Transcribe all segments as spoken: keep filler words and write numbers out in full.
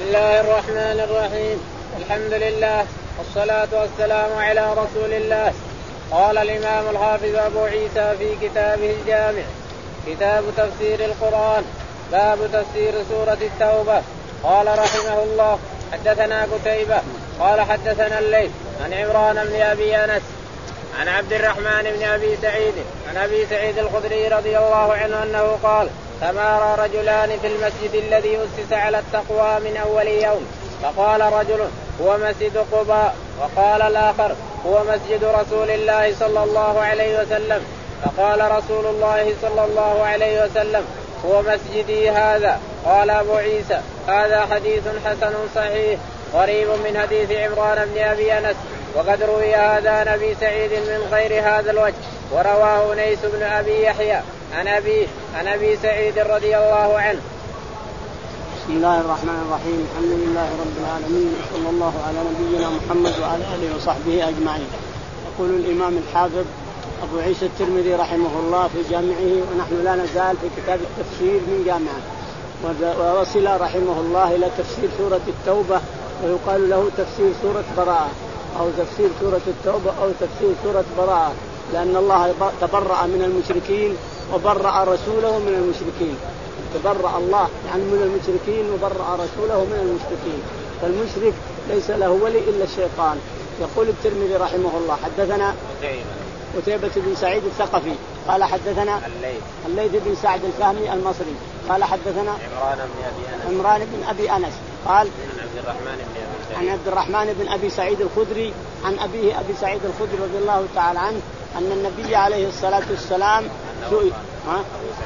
الله الرحمن الرحيم. الحمد لله والصلاة والسلام على رسول الله. قال الإمام الحافظ أبو عيسى في كتابه الجامع كتاب تفسير القرآن باب تفسير سورة التوبة. قال رحمه الله حدثنا قتيبة قال حدثنا الليث عن عمران بن أبي أنس عن عبد الرحمن بن أبي سعيد عن أبي سعيد الخدري رضي الله عنه أنه قال تمارى رجلان في المسجد الذي أسس على التقوى من أول يوم، فقال رجل هو مسجد قباء، وقال الآخر هو مسجد رسول الله صلى الله عليه وسلم، فقال رسول الله صلى الله عليه وسلم هو مسجدي هذا. قال أبو عيسى هذا حديث حسن صحيح قريب من حديث عمران بن أبي أنس، وقد روي هذا عن أبي سعيد من غير هذا الوجه، ورواه أنيس بن أبي يحيى عن أبي عن أبي سعيد رضي الله عنه. بسم الله الرحمن الرحيم. الحمد لله رب العالمين، صلى الله على نبينا محمد وعلى آله وصحبه أجمعين. يقول الإمام الحافظ أبو عيسى الترمذي رحمه الله في جامعه، ونحن لا نزال في كتاب التفسير من جامعه، ووصل رحمه الله إلى تفسير سورة التوبة، ويقال له تفسير سورة براءة أو تفسير سورة التوبة أو تفسير سورة براءة، لأن الله تبرأ من المشركين وبرأ رسوله من المشركين. تبرأ الله يعني من المشركين وبرأ رسوله من المشركين، فالمشرك ليس له ولي إلا الشيطان. يقول الترمذي رحمه الله حدثنا قتيبة بن سعيد الثقفي قال حدثنا الليث الليث بن سعد الفهمي المصري قال حدثنا عمران بن أبي أنس عمران بن أبي أنس قال عن عبد الرحمن بن أبي سعيد عن عبد الرحمن بن أبي سعيد الخدري عن أبيه أبي سعيد الخدري رضي الله تعالى عنه أن النبي عليه الصلاة والسلام سئل ها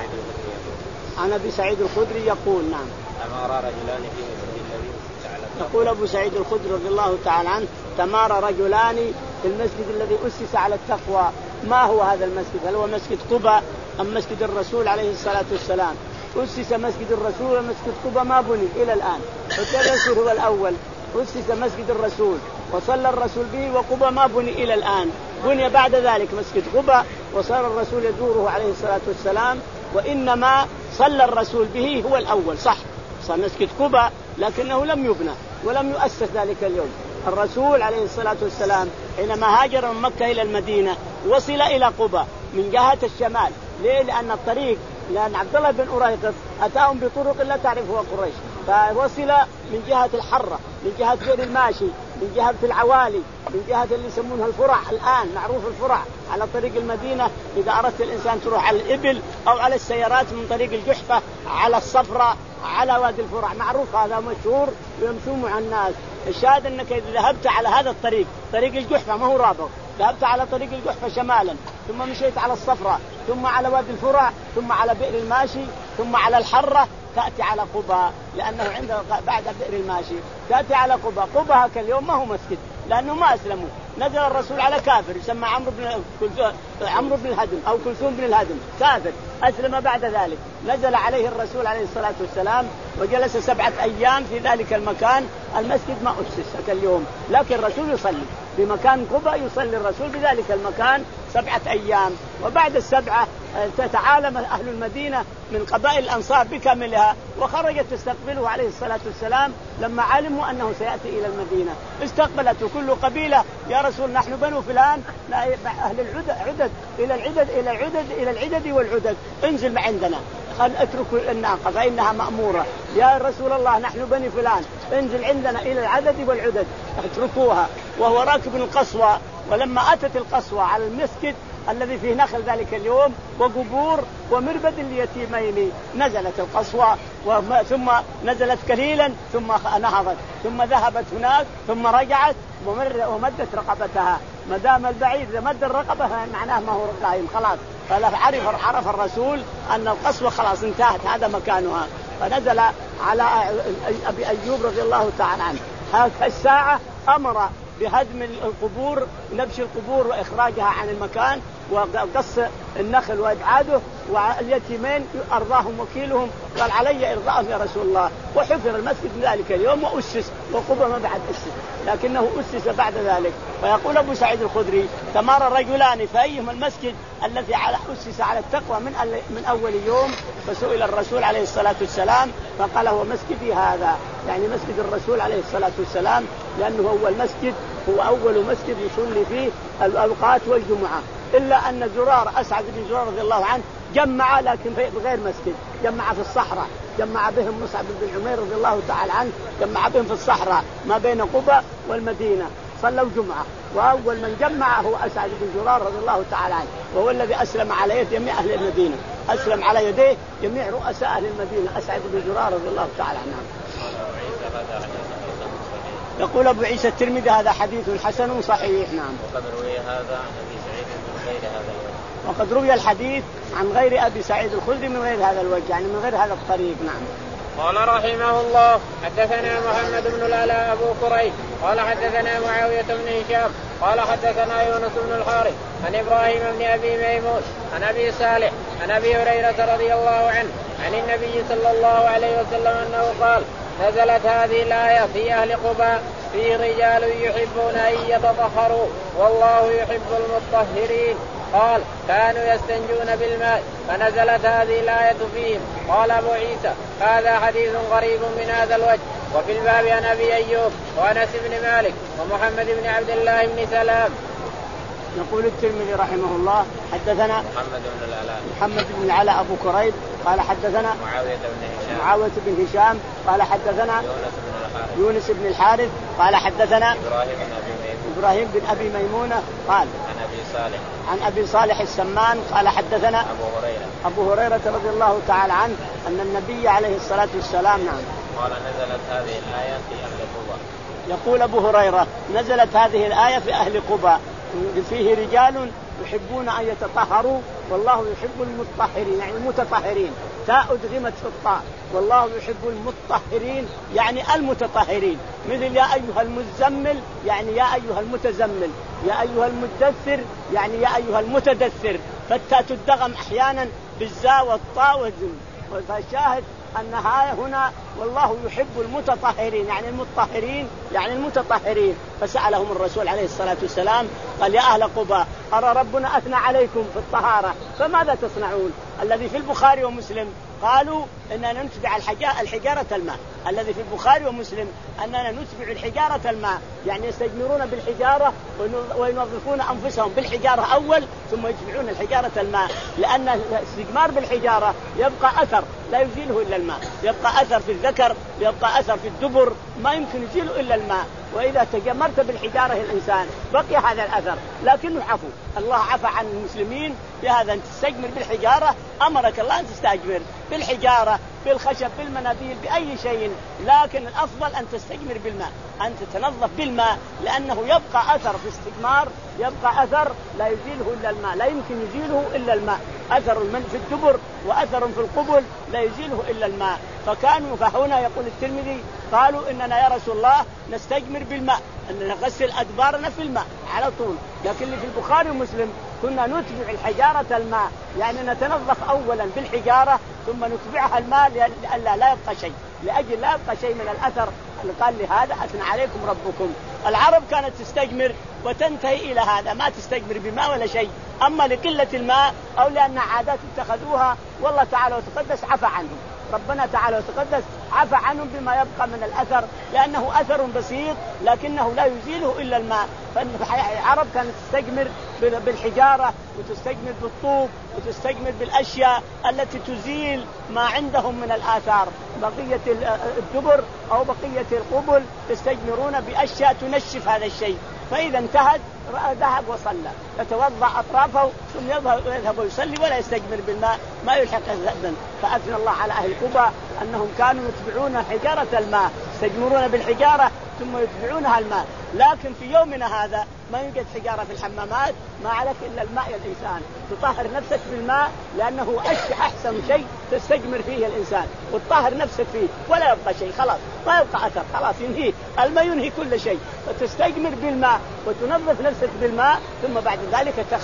عن أبي سعيد الخدري يقول نعم تمارى رجلان في مسجد الذي أسس على التقوى. يقول أبو سعيد الخدري رضي الله تعالى عنه تمارى رجلان في المسجد الذي أسس على التقوى. ما هو هذا المسجد؟ هل هو مسجد قباء أم مسجد الرسول عليه الصلاة والسلام؟ أسس مسجد الرسول ومسجد قباء ما بني إلى الآن، فكيف يصير هو الأول؟ أسس مسجد الرسول وصلى الرسول به، وقباء ما بني إلى الآن، بني بعد ذلك مسجد قباء وصار الرسول يزوره عليه الصلاة والسلام، وإنما صلى الرسول به هو الأول صح، صار مسجد قباء لكنه لم يبنى ولم يؤسس ذلك اليوم. الرسول عليه الصلاة والسلام حينما هاجر من مكة إلى المدينة وصل إلى قباء من جهة الشمال. ليه؟ لأن الطريق لأن عبد الله بن أريقط أتاهم بطرق لا تعرفها قريش، فوصل من جهة الحرة، من جهة غير الماشي، من جهة العوالي، من جهة اللي يسمونها الفرع الآن، معروف الفرع على طريق المدينة. إذا أردت الإنسان تروح على الإبل أو على السيارات من طريق الجحفة على الصفراء على وادي الفرع، معروف هذا مشهور ويمشون مع الناس. الشاهد أنك إذا ذهبت على هذا الطريق طريق الجحفة ما هو رابط، ذهبت على طريق الجحفة شمالا ثم مشيت على الصفراء ثم على وادي الفرع ثم على بئر الماشي ثم على الحرة تأتي على قباء، لأنه عند بعد بئر الماشي تأتي على قباء. قباء هكا اليوم ما هو مسجد لأنه ما أسلموا، نزل الرسول على كافر يسمى عمرو بن عمرو بن الهدم أو كلثوم بن الهدم، كافر أسلم بعد ذلك. نزل عليه الرسول عليه الصلاة والسلام وجلس سبعة أيام في ذلك المكان. المسجد ما أسس هكا اليوم، لكن الرسول يصلي في مكان قباء، يصلي الرسول بذلك المكان سبعة أيام. وبعد السبعة تتعالم أهل المدينة من قبائل الأنصار بكاملها وخرجت تستقبله عليه الصلاة والسلام. لما علموا أنه سيأتي إلى المدينة استقبلته كل قبيلة، يا رسول نحن بنو فلان أهل العدد عدد إلى العدد إلى العدد إلى العدد والعدد، انزل عندنا اتركوا الناقة فإنها مأمورة. يا رسول الله نحن بني فلان انزل عندنا إلى العدد والعدد اتركوها. وهو راكب القصوى، ولما أتت القصوى على المسجد الذي فيه نخل ذلك اليوم وقبور ومربد اليتيمين نزلت القصوى، ثم نزلت قليلا ثم نهضت ثم ذهبت هناك ثم رجعت ومدت رقبتها. ما دام البعيد مد الرقبة معناه ما هو قائم خلاص، فعرف عرف الرسول أن القصوى خلاص انتهت هذا مكانها، فنزل على أبي أيوب رضي الله تعالى عنه. هذه الساعة أمر بهدم القبور، نبش القبور وإخراجها عن المكان، وقص النخل وإبعاده، واليتيمين أرضاهم وكيلهم، قال علي إرضاهم يا رسول الله. وحفر المسجد من ذلك اليوم وأسس، وقبى ما بعد أسس لكنه أسس بعد ذلك. ويقول أبو سعيد الخدري تمارى رجلان فأيهما المسجد الذي أسس على التقوى من من أول يوم. فسئل الرسول عليه الصلاة والسلام فقال هو مسجدي هذا، يعني مسجد الرسول عليه الصلاة والسلام، لأنه هو المسجد، هو أول مسجد يصلي فيه الأوقات والجمعة. إلا أن زرار أسعد بن زرار رضي الله عنه جمع لكن بغير مسجد، جمع في الصحراء، جمع بهم مصعب بن عمير رضي الله تعالى عنه، جمع بهم في الصحراء ما بين قبى والمدينة، صلوا جمعة. وأول من جمع هو أسعد بن زرار رضي الله تعالى عنه، وهو الذي أسلم على يد جميع أهل المدينة، أسلم على يديه جميع رؤساء أهل المدينة أسعد بن زرار رضي الله تعالى عنه. يقول أبو عيسى الترمذي هذا حديث حسن صحيح. نعم. وقد روي هذا عن أبي سعيد من غير هذا الوجه. وقد روي الحديث عن غير أبي سعيد الخدري من غير هذا الوجه، يعني من غير هذا الطريق. نعم. قال رحمه الله حدثنا محمد بن العلاء أبو كريب قال حدثنا معاوية بن هشام قال حدثنا يونس بن الحارث عن إبراهيم بن أبي ميمون عن أبي صالح عن أبي هريرة رضي الله عنه عن النبي صلى الله عليه وسلم أنه قال نزلت هذه الآية في أهل قباء فيه رجال يحبون أن يتطهروا والله يحب المطهرين. قال كانوا يستنجون بالماء فنزلت هذه الآية فيهم. قال أبو عيسى هذا حديث غريب من هذا الوجه. وفي الباب عن أبي أيوب وأنس بن مالك ومحمد بن عبد الله بن سلام. يقول الترمذي رحمه الله حدثنا محمد بن العلاء محمد بن العلاء أبو كريب قال حدثنا معاوية بن هشام معاوية بن هشام قال حدثنا يونس بن الحارث قال حدثنا إبراهيم بن أبي ميمونة إبراهيم بن أبي ميمونة قال عن أبي صالح عن أبي صالح السمان قال حدثنا أبو هريرة أبو هريرة رضي الله تعالى عنه أن النبي عليه الصلاة والسلام نعم قال نزلت هذه الآية في أهل قباء. يقول أبو هريرة نزلت هذه الآية في أهل قباء فيه رجال يحبون أن يتطهروا والله يحب المطهرين، يعني المتطهرين، تاء أدغمت في الطاء، والله يحب المطهرين يعني المتطهرين، مثل يا أيها المزمل يعني يا أيها المتزمل، يا أيها المدثر يعني يا أيها المتدثر، فالتاء تدغم أحيانا بالزاء والطاء والزم. فالشاهد أنها هنا والله يحب المتطهرين يعني المطهرين يعني المتطهرين. فسألهم الرسول عليه الصلاة والسلام قال يا أهل قباء أرى ربنا أثنى عليكم في الطهارة فماذا تصنعون؟ الذي في البخاري ومسلم قالوا أننا نتبع الحجارة الماء، الذي في البخاري ومسلم أننا نتبع الحجارة الماء، يعني يستجمرون بالحجارة وينظفون أنفسهم بالحجارة أول ثم يتبعون الحجارة الماء، لأن الاستجمار بالحجارة يبقى أثر لا يزيله إلا الماء، يبقى أثر في الذكر، يبقى أثر في الدبر، ما يمكن يزيله إلا الماء. وإذا تجمرت بالحجارة الإنسان بقي هذا الأثر، لكنه عفو، الله عفى عن المسلمين بهذا أن تستجمر بالحجارة، أمرك الله أن تستجمر بالحجارة بالخشب بالمناديل بأي شيء، لكن الأفضل أن تستجمر بالماء، أن تتنظف بالماء، لأنه يبقى أثر في استجمار، يبقى أثر لا يزيله إلا الماء، لا يمكن يزيله إلا الماء، أثر من في الدبر وأثر في القبل لا يزيله إلا الماء. فكانوا فهنا يقول الترمذي قالوا إننا يا رسول الله نستجمر بالماء، أن نغسل أدبارنا في الماء على طول، لكن اللي في البخاري ومسلم كنا نتبع الحجارة الماء، يعني نتنظف أولا بالحجارة ثم نتبعها الماء لألا لا يبقى شيء، لأجل لا يبقى شيء من الأثر. قال لهذا أثنى عليكم ربكم. العرب كانت تستجمر وتنتهي إلى هذا، ما تستجمر بماء ولا شيء، أما لقلة الماء أو لأن عادات اتخذوها والله تعالى وتقدس عفى عنهم، ربنا تعالى وتقدس عفى عنهم بما يبقى من الأثر، لأنه أثر بسيط لكنه لا يزيله إلا الماء. فالعرب كانت تستجمر بالحجارة وتستجمر بالطوب وتستجمر بالأشياء التي تزيل ما عندهم من الآثار، بقية الدبر أو بقية القبل تستجمرون بأشياء تنشف هذا الشيء، فإذا انتهت ذهب وصلى يتوضأ أطرافه ثم يذهب ويصلي ولا يستجمر بالماء ما يلحق الذنب. فأثنى الله على أهل قباء أنهم كانوا يتبعون حجارة الماء، يستجمرون بالحجارة ثم يتبعونها الماء. لكن في يومنا هذا ما يوجد حجارة في الحمامات، ما عليك إلا الماء يا الإنسان، تطهر نفسك بالماء لأنه أحسن شيء تستجمر فيه الإنسان وتطهر نفسك فيه ولا يبقى شيء، خلاص ما يبقى أثر، خلاص ينهي الماء ينهي كل شيء، فتستجمر بالماء وتنظف نفسك بالماء ثم بعد ذلك تخرج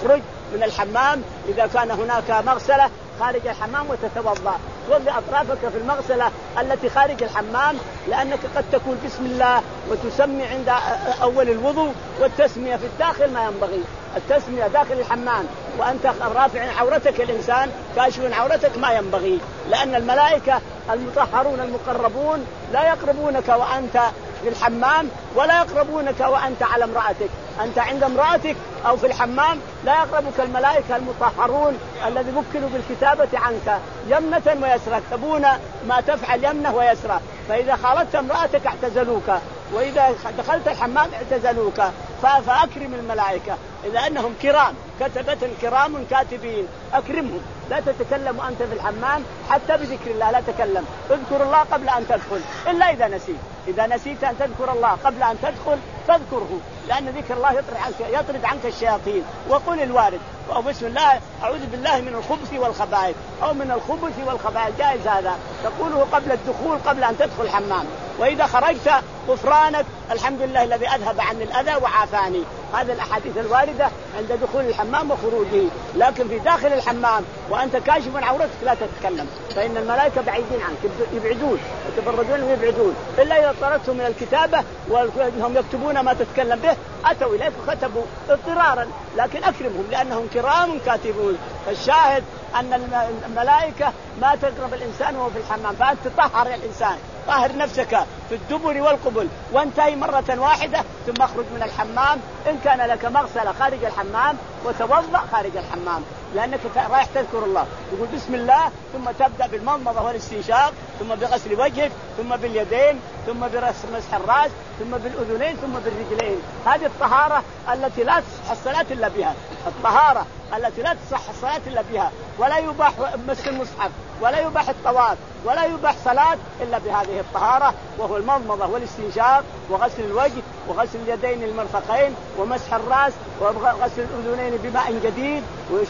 من الحمام إذا كان هناك مغسلة خارج الحمام وتتوضأ، توضأ أطرافك في المغسلة التي خارج الحمام، لأنك قد تقول بسم الله وتسمي عند أول الوضوء، والتسمية في الداخل ما ينبغي، التسمية داخل الحمام وأنت رافع عورتك الإنسان كاشف عورتك ما ينبغي، لأن الملائكة المطهرون المقربون لا يقربونك وأنت في الحمام ولا يقربونك وأنت على امرأتك، أنت عند امرأتك أو في الحمام لا يقربك الملائكة المطهرون الذي وكلوا بالكتابة عنك يمنة ويسرى، يكتبون ما تفعل يمنة ويسرى، فإذا خالطت امرأتك اعتزلوك، وإذا دخلت الحمام اعتزلوك، فأكرم الملائكة إذا أنهم كرام كتبة كرام كاتبين أكرمهم، لا تتكلم أنت في الحمام حتى بذكر الله لا تكلم، اذكر الله قبل أن تدخل إلا إذا نسيت، إذا نسيت أن تذكر الله قبل أن تدخل فاذكره، لأن ذكر الله يطرد عنك, يطرد عنك الشياطين. وقل الوارد أو بسم الله أعوذ بالله من الخبث والخبائث أو من الخبث والخبائث، جائز هذا تقوله قبل الدخول قبل أن تدخل الحمام، وإذا خرجت غفرانك الحمد لله الذي أذهب عني الأذى وعافاني، هذا الأحاديث الواردة عند دخول الحمام وخروجه. لكن في داخل الحمام وأنت كاشف عن عورتك لا تتكلم، فإن الملائكة بعيدين عنك يبعدون يتبردون ويبعدون، إلا إذا طردتهم من الكتابة وهم يكتبون ما تتكلم به أتوا إليك وكتبوا اضطرارا، لكن أكرمهم لأنهم كرام كاتبون. فالشاهد أن الملائكة ما تقرب الإنسان وهو في الحمام، فأنت تطهر الإنسان، طهر نفسك في الدبر والقبل وانتهي مرة واحدة ثم اخرج من الحمام إن كان لك مغسلة خارج الحمام وتوضأ خارج الحمام، لأنك رايح تذكر الله تقول بسم الله، ثم تبدأ بالمضمضة والاستنشاق، ثم بغسل وجهك، ثم باليدين، ثم بمسح الرأس، ثم بالأذنين، ثم بالرجلين. هذه الطهارة التي لا تصح الصلاة إلا بها، الطهارة التي لا تصح الصلاة إلا بها، ولا يباح مس المصحف ولا يباح الطواف ولا يباح صلاة إلا بهذه الطهارة، وهو المضمضة والاستنشاق وغسل الوجه وغسل اليدين المرفقين ومسح الرأس وغسل الأذنين بماء جديد،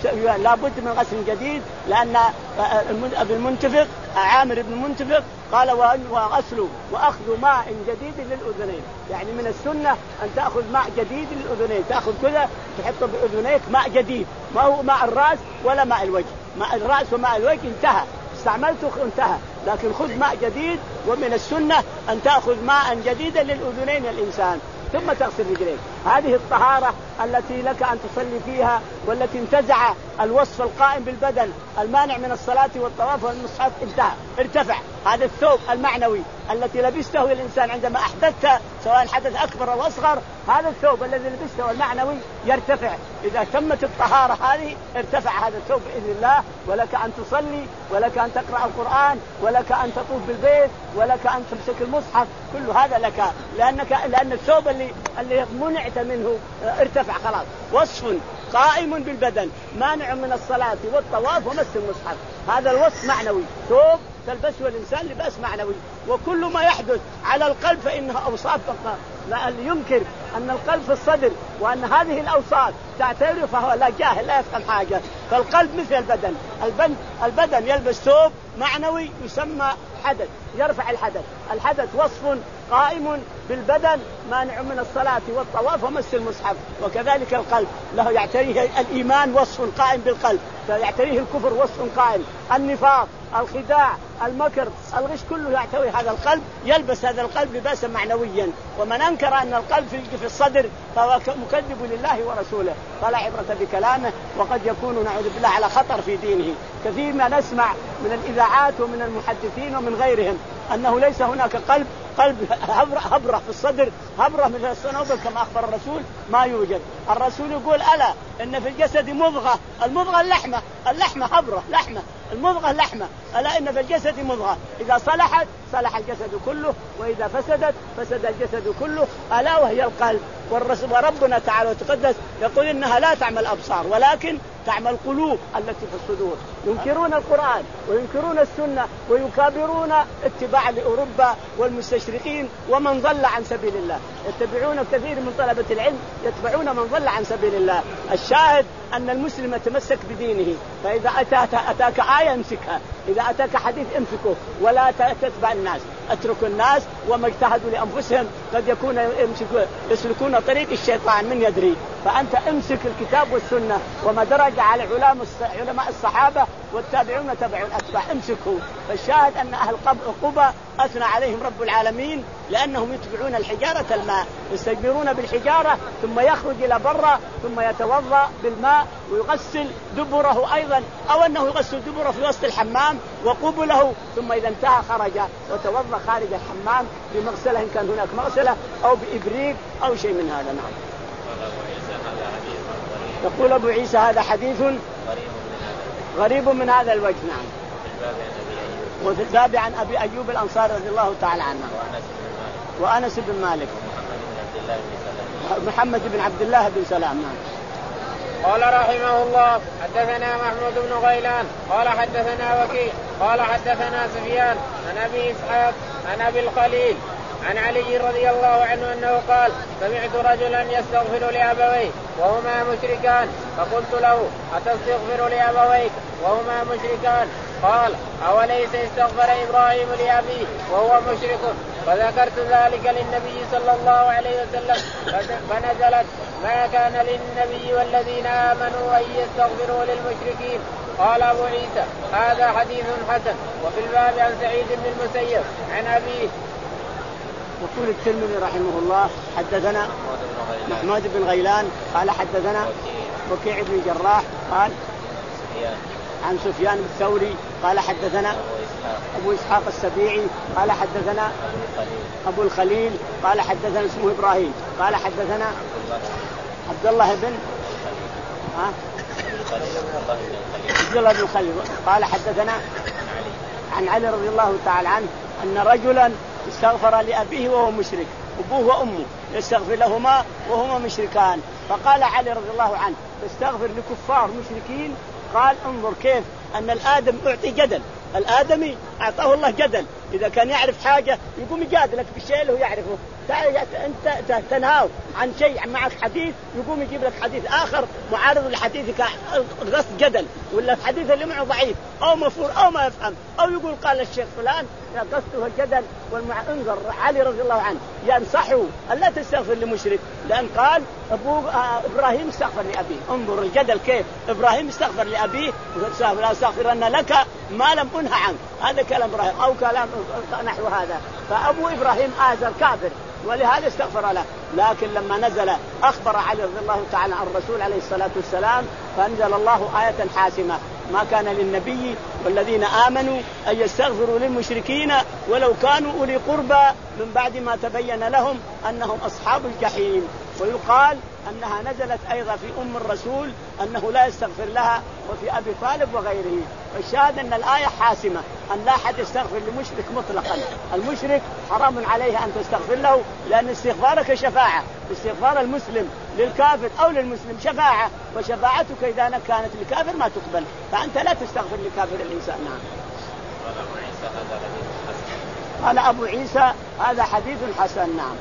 لا بد من غسل جديد، لأن ابن المنتفق عامر بن المنتفق قال وغسل وأخذ ماء جديد للأذنين، يعني من السنة أن تأخذ ماء جديد للأذنين، تأخذ كذا تحط بأذنيك ماء جديد، ما هو ماء الرأس ولا ماء الوجه، ماء الرأس وماء الوجه انتهى استعملته انتهى، لكن خذ ماء جديد، ومن السنة أن تأخذ ماء جديدا للأذنين الإنسان ثم تغسل رجليك. هذه الطهارة التي لك أن تصلي فيها، والتي انتزع الوصف القائم بالبدن المانع من الصلاة والطواف والمصحف انتهى، ارتفع. هذا الثوب المعنوي التي لبسته الإنسان عندما أحدثت سواء حدث أكبر أو أصغر، هذا الثوب الذي لبسته المعنوي يرتفع، إذا تمت الطهارة هذه ارتفع هذا الثوب بإذن الله، ولك أن تصلي ولك أن تقرأ القرآن ولك أن تطوف بالبيت ولك أن تمسك المصحف، كل هذا لك، لأنك لأن الثوب اللي اللي منعت منه ارتفع خلاص. وصف قائم بالبدن مانع من الصلاة والطواف ومس المصحف، هذا الوصف معنوي، ثوب تلبسه الإنسان لباس معنوي. وكل ما يحدث على القلب فإنه أوصاف، اللي ينكر أن القلب في الصدر وأن هذه الأوصاف تعتبر فهو لا جاهل لا يفهم حاجة. فالقلب مثل البدن، البدن يلبس ثوب معنوي يسمى حدث، يرفع الحدث، الحدث وصف قائم بالبدن مانع من الصلاة والطواف ومس المصحف. وكذلك القلب له يعتريه الإيمان وصف قائم بالقلب، فيعتريه الكفر وصف قائم، النفاق، الخداع، المكر، الغش، كله يعتوي هذا القلب، يلبس هذا القلب لباسا معنويا. ومن أنكر أن القلب في الصدر فهو مكذب لله ورسوله، فلا عبرة بكلامه، وقد يكون نعوذ بالله على خطر في دينه. كثير ما نسمع من الإذاعات ومن المحدثين ومن غيرهم أنه ليس هناك قلب، قلب هبرة في الصدر، هبرة مثل الصنوبر كما أخبر الرسول، ما يوجد. الرسول يقول ألا إن في الجسد مضغة، المضغة اللحمة، اللحمة هبرة لحمة، المضغة لحمة، ألا إن في الجسد مضغة إذا صلحت صلح الجسد كله، وإذا فسدت فسد الجسد كله، ألا وهي القلب. والرسول وربنا تعالى وتقدس يقول إنها لا تعمل الأبصار ولكن تعمل القلوب التي في الصدور. ينكرون القرآن وينكرون السنة ويكابرون اتباع لأوروبا والمستشرقين ومن ضل عن سبيل الله، يتبعون كثير من طلبة العلم يتبعون من ضل عن سبيل الله. الشاهد أن المسلم يتمسك بدينه، فإذا أتاك, أتاك آية امسكها، إذا أتاك حديث امسكه، ولا تتبع الناس، اترك الناس وما اجتهدوا لأنفسهم، قد يكون يسلكون طريق الشيطان من يدري. فأنت امسك الكتاب والسنة وما درج على علماء الصحابة والتابعون تبع الأتباع امسكه. فالشاهد أن أهل قبة أثنى عليهم رب العالمين لأنهم يتبعون الحجارة الماء، يستجمرون بالحجارة ثم يخرج إلى برة ثم يتوضأ بالماء ويغسل دبره أيضا، أو أنه يغسل دبره في وسط الحمام وقبله، ثم إذا انتهى خرج وتوضأ خارج الحمام بمغسلة إن كان هناك مغسلة أو بإبريق أو شيء من هذا. نعم. يقول أبو عيسى هذا حديث غريب من هذا الوجه. نعم. وفي الباب عن أبي أيوب الأنصاري رضي الله تعالى عنه وأنس بن مالك محمد بن عبد الله بن سلام. نعم. قال رحمه الله حدثنا محمود بن غيلان قال حدثنا وكيع قال حدثنا سفيان عن أبي إسحاق عن أبي الخليل عن علي رضي الله عنه أنه قال سمعت رجلا يستغفر لأبويه وهما مشركان فقلت له أتستغفر لأبويك وهما مشركان؟ قال أوليس استغفر إبراهيم لأبيه وهو مشرك؟ فذكرت ذلك للنبي صلى الله عليه وسلم فنزلت ما كان للنبي والذين آمنوا أن يستغفروا للمشركين. قال أبو عيسى هذا حديث حسن. وفي الباب عن سعيد بن المسيب عن أبيه. يقول الترمذي رحمه الله حدثنا محمود بن غيلان قال حدثنا وكيع بن جراح قال عن سفيان بن الثوري قال حدثنا أبو إسحاق السبيعي قال حدثنا أبو الخليل قال حدثنا اسمه إبراهيم قال حدثنا عبد الله بن ها عبد الله بن الخليل قال حدثنا عن علي رضي الله تعالى عنه أن رجلا استغفر لأبيه وهو مشرك، أبوه وأمه يستغفر لهما وهما مشركان. فقال علي رضي الله عنه استغفر لكفار مشركين. قال انظر كيف أن الآدم أعطي جدل، الآدمي أعطاه الله جدل، إذا كان يعرف حاجة يقوم يجادلك بالشيء اللي هو يعرفه. أنت تنهاه عن شيء معك حديث يقوم يجيب لك حديث آخر معارض لحديثك، قصد جدل، ولا الحديث اللي معه ضعيف أو مفهوم أو ما يفهم، أو يقول قال الشيخ فلان قصده الجدل والمع... انظر علي رضي الله عنه ينصحه ألا تستغفر لمشرك، لأن قال أبوه آه إبراهيم استغفر لأبيه. انظر الجدل كيف إبراهيم استغفر لأبيه لا استغفرن لك ما لم أنه عنه، هذا كلام إبراهيم أو كلام نحو هذا. فأبو إبراهيم آزر كافر ولهذا استغفر له. لكن لما نزل أخبر علي رضي الله تعالى عن الرسول عليه الصلاة والسلام فأنزل الله آية حاسمة ما كان للنبي والذين آمنوا أن يستغفروا للمشركين ولو كانوا أولي قربى من بعد ما تبين لهم أنهم أصحاب الجحيم. ويقال أنها نزلت أيضا في أم الرسول أنه لا يستغفر لها وفي أبي طالب وغيره. فالشاهد أن الآية حاسمة أن لا أحد يستغفر لمشرك مطلقا. المشرك حرام عليه أن تستغفر له، لأن استغفارك شفاعة، استغفار المسلم للكافر أو للمسلم شفاعة، وشفاعتك إذا كانت للكافر ما تقبل، فأنت لا تستغفر لكافر الإنسان. نعم. قال أبو عيسى هذا حديث حسن. نعم.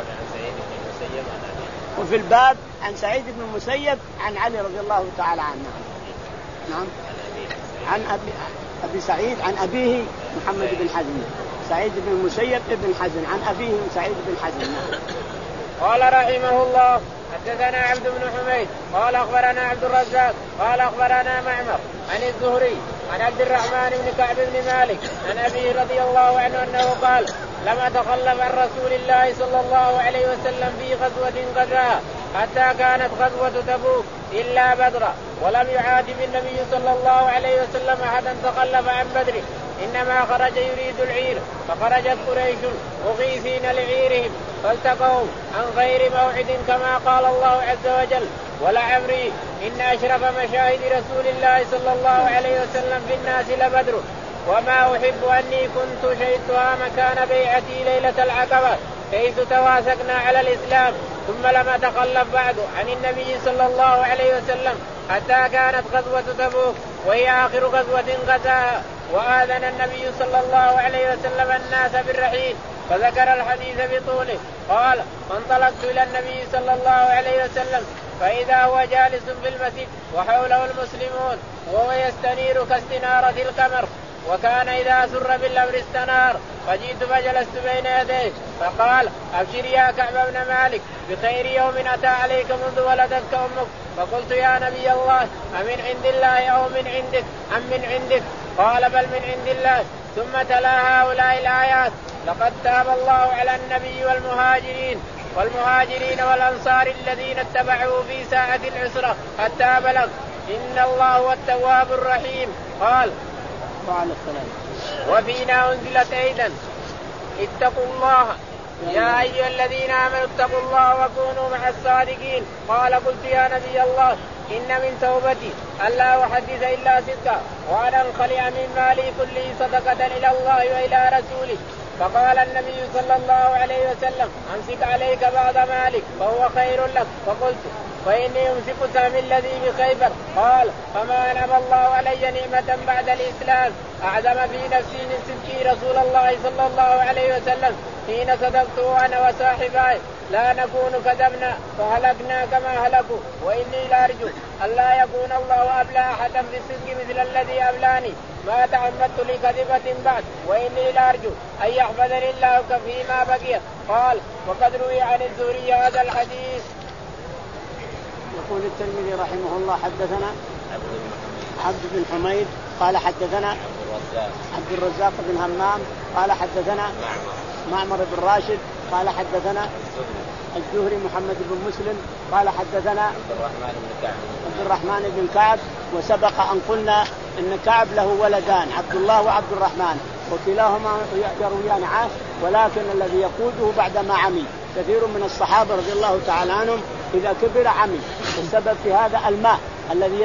وفي الباب عن سعيد بن المسيب عن علي رضي الله تعالى عنه. نعم. عن أبي, أبي سعيد عن أبيه محمد بن حزم، سعيد بن المسيب ابن حزم عن أبيه سعيد بن حزم. نعم. قال رحمه الله حدثنا عبد بن حميد قال أخبرنا عبد الرزاق قال أخبرنا معمر عن الزهري عن عبد الرحمن بن كعب بن مالك عن أبيه رضي الله عنه أنه قال لم أتخلف عن رسول الله صلى الله عليه وسلم في غزوة غزاها حتى كانت غزوة تبوك إلا بدر، ولم يعاتب النبي صلى الله عليه وسلم أحدا تخلف عن بدر، إنما خرج يريد العير، فخرجت قريش مغيثين لعيرهم فالتقوا عن غير موعد كما قال الله عز وجل ولعمري إن أشرف مشاهد رسول الله صلى الله عليه وسلم في الناس لبدر، وما أحب أني كنت شهدتها مكان بيعتي ليلة العقبة حيث تواثقنا على الإسلام، ثم لم أتخلف بعد عن النبي صلى الله عليه وسلم حتى كانت غزوة تبوك وهي آخر غزوة غزاها، وآذن النبي صلى الله عليه وسلم الناس بالرحيل، فذكر الحديث بطوله. قال فانطلقت إلى النبي صلى الله عليه وسلم فإذا هو جالس في المسجد وحوله المسلمون وهو يستنير كاستنارة القمر، وكان إذا سر بالأمر استنار فجئت فجلست بين يديه فقال أبشر يا كعب بن مالك بخير يوم أتى عليك منذ ولدتك أمك. فقلت يا نبي الله أمن عند الله أو من عندك أم من عندك؟ قال بل من عند الله. ثم تلا هؤلاء الآيات لقد تاب الله على النبي والمهاجرين والمهاجرين والأنصار الذين اتبعوه في ساعة العسرة حتى بلغ إن الله هو التواب الرحيم. قال وفينا أنزلت أيضا اتقوا الله يا أيها الذين آمنوا اتقوا الله وكونوا مع الصادقين. قال قلت يا نبي الله إن من توبتي ألا أحدث إلا صدقا وأن أنخلع من مالي كله صدقة إلى الله وإلى رسوله. فقال النبي صلى الله عليه وسلم أمسك عليك بعض مالك فهو خير لك. فقلت فإني أمسك سهمي الذي بخيبر. قال فما أنعم الله علي نعمة بعد الإسلام أعظم في نفسي من صدقي رسول الله صلى الله عليه وسلم حين صدقت أنا وصاحباي لا نكون كذبنا فهلكنا كما هلكوا وإني لأرجو ألا يكون الله أبلى أحدا في الصدق مثل الذي أبلاني ما تعمدت لكذبة بعد وإني لأرجو أن يحفظني الله فيما بقي. قال وقد روي عن الزهري هذا الحديث. يقول الترمذي رحمه الله حدثنا عبد بن حميد قال حدثنا عبد الرزاق بن همام قال حدثنا معمر بن راشد قال حدثنا الزهري محمد بن مسلم قال حدثنا عبد الرحمن بن كعب. وسبق أن قلنا إن كعب له ولدان عبد الله وعبد الرحمن وكلاهما يرويان عنه ولكن الذي يقوده بعدما عمي. كثير من الصحابة رضي الله تعالى عنهم إذا كبر عمي. السبب في هذا الماء الذي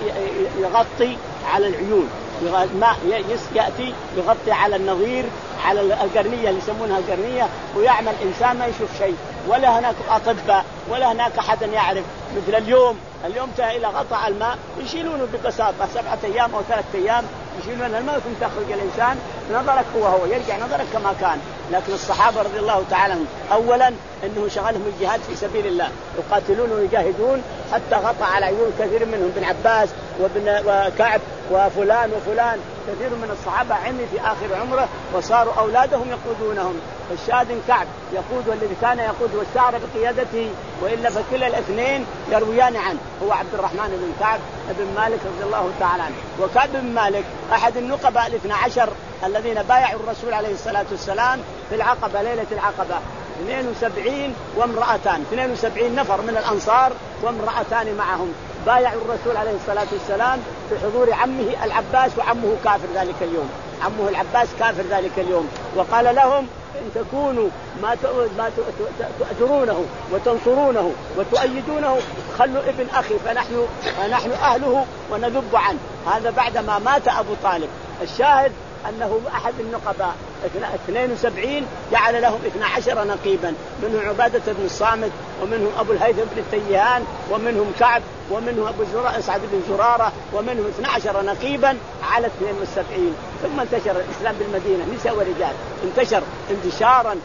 يغطي على العيون الماء يأتي يغطي على النظير على القرنية اللي يسمونها القرنية ويعمل إنسان ما يشوف شيء ولا هناك أطباء ولا هناك أحد يعرف. مثل اليوم اليوم إلى غطى الماء يشيلونه ببساطة سبعة أيام أو ثلاثة أيام يشيلون الماء ثم تخرج الإنسان نظرك هو هو يرجع نظرك كما كان. لكن الصحابة رضي الله تعالى عنهم أولا أنه شغلهم الجهاد في سبيل الله يقاتلون ويجاهدون حتى غطى على عيون كثير منهم بن عباس وابن وكعب وفلان وفلان. كثير من الصحابة عمي في آخر عمره وصاروا أولادهم يقودونهم. الشاهد كعب يقود والذي كان يقود والسعر بقيادته وإلا فكلا الاثنين يرويان عنه هو عبد الرحمن بن كعب بن مالك رضي الله تعالى عنه. وكعب بن مالك أحد النقباء الاثنى عشر الذين بايعوا الرسول عليه الصلاة والسلام في العقبة ليلة العقبة اثنين وسبعين وامرأتان اثنين وسبعين نفر من الأنصار وامرأتان معهم بايعوا الرسول عليه الصلاة والسلام في حضور عمه العباس وعمه كافر ذلك اليوم. عمه العباس كافر ذلك اليوم وقال لهم إن تكونوا ما ما تؤجرونه وتنصرونه وتؤيدونه خلوا ابن أخي فنحن فنحن أهله وندب عنه. هذا بعدما مات أبو طالب. الشاهد أنه أحد النقباء اثنين وسبعين جعل لهم اثنى عشر نقيبا منهم عبادة بن الصامت ومنهم أبو الهيثم بن التيهان ومنهم كعب ومنهم أبو زرارة سعد بن زرارة ومنهم اثنى عشر نقيبا على اثنين وسبعين. ثم انتشر الإسلام بالمدينة نساء ورجال انتشر انتشارا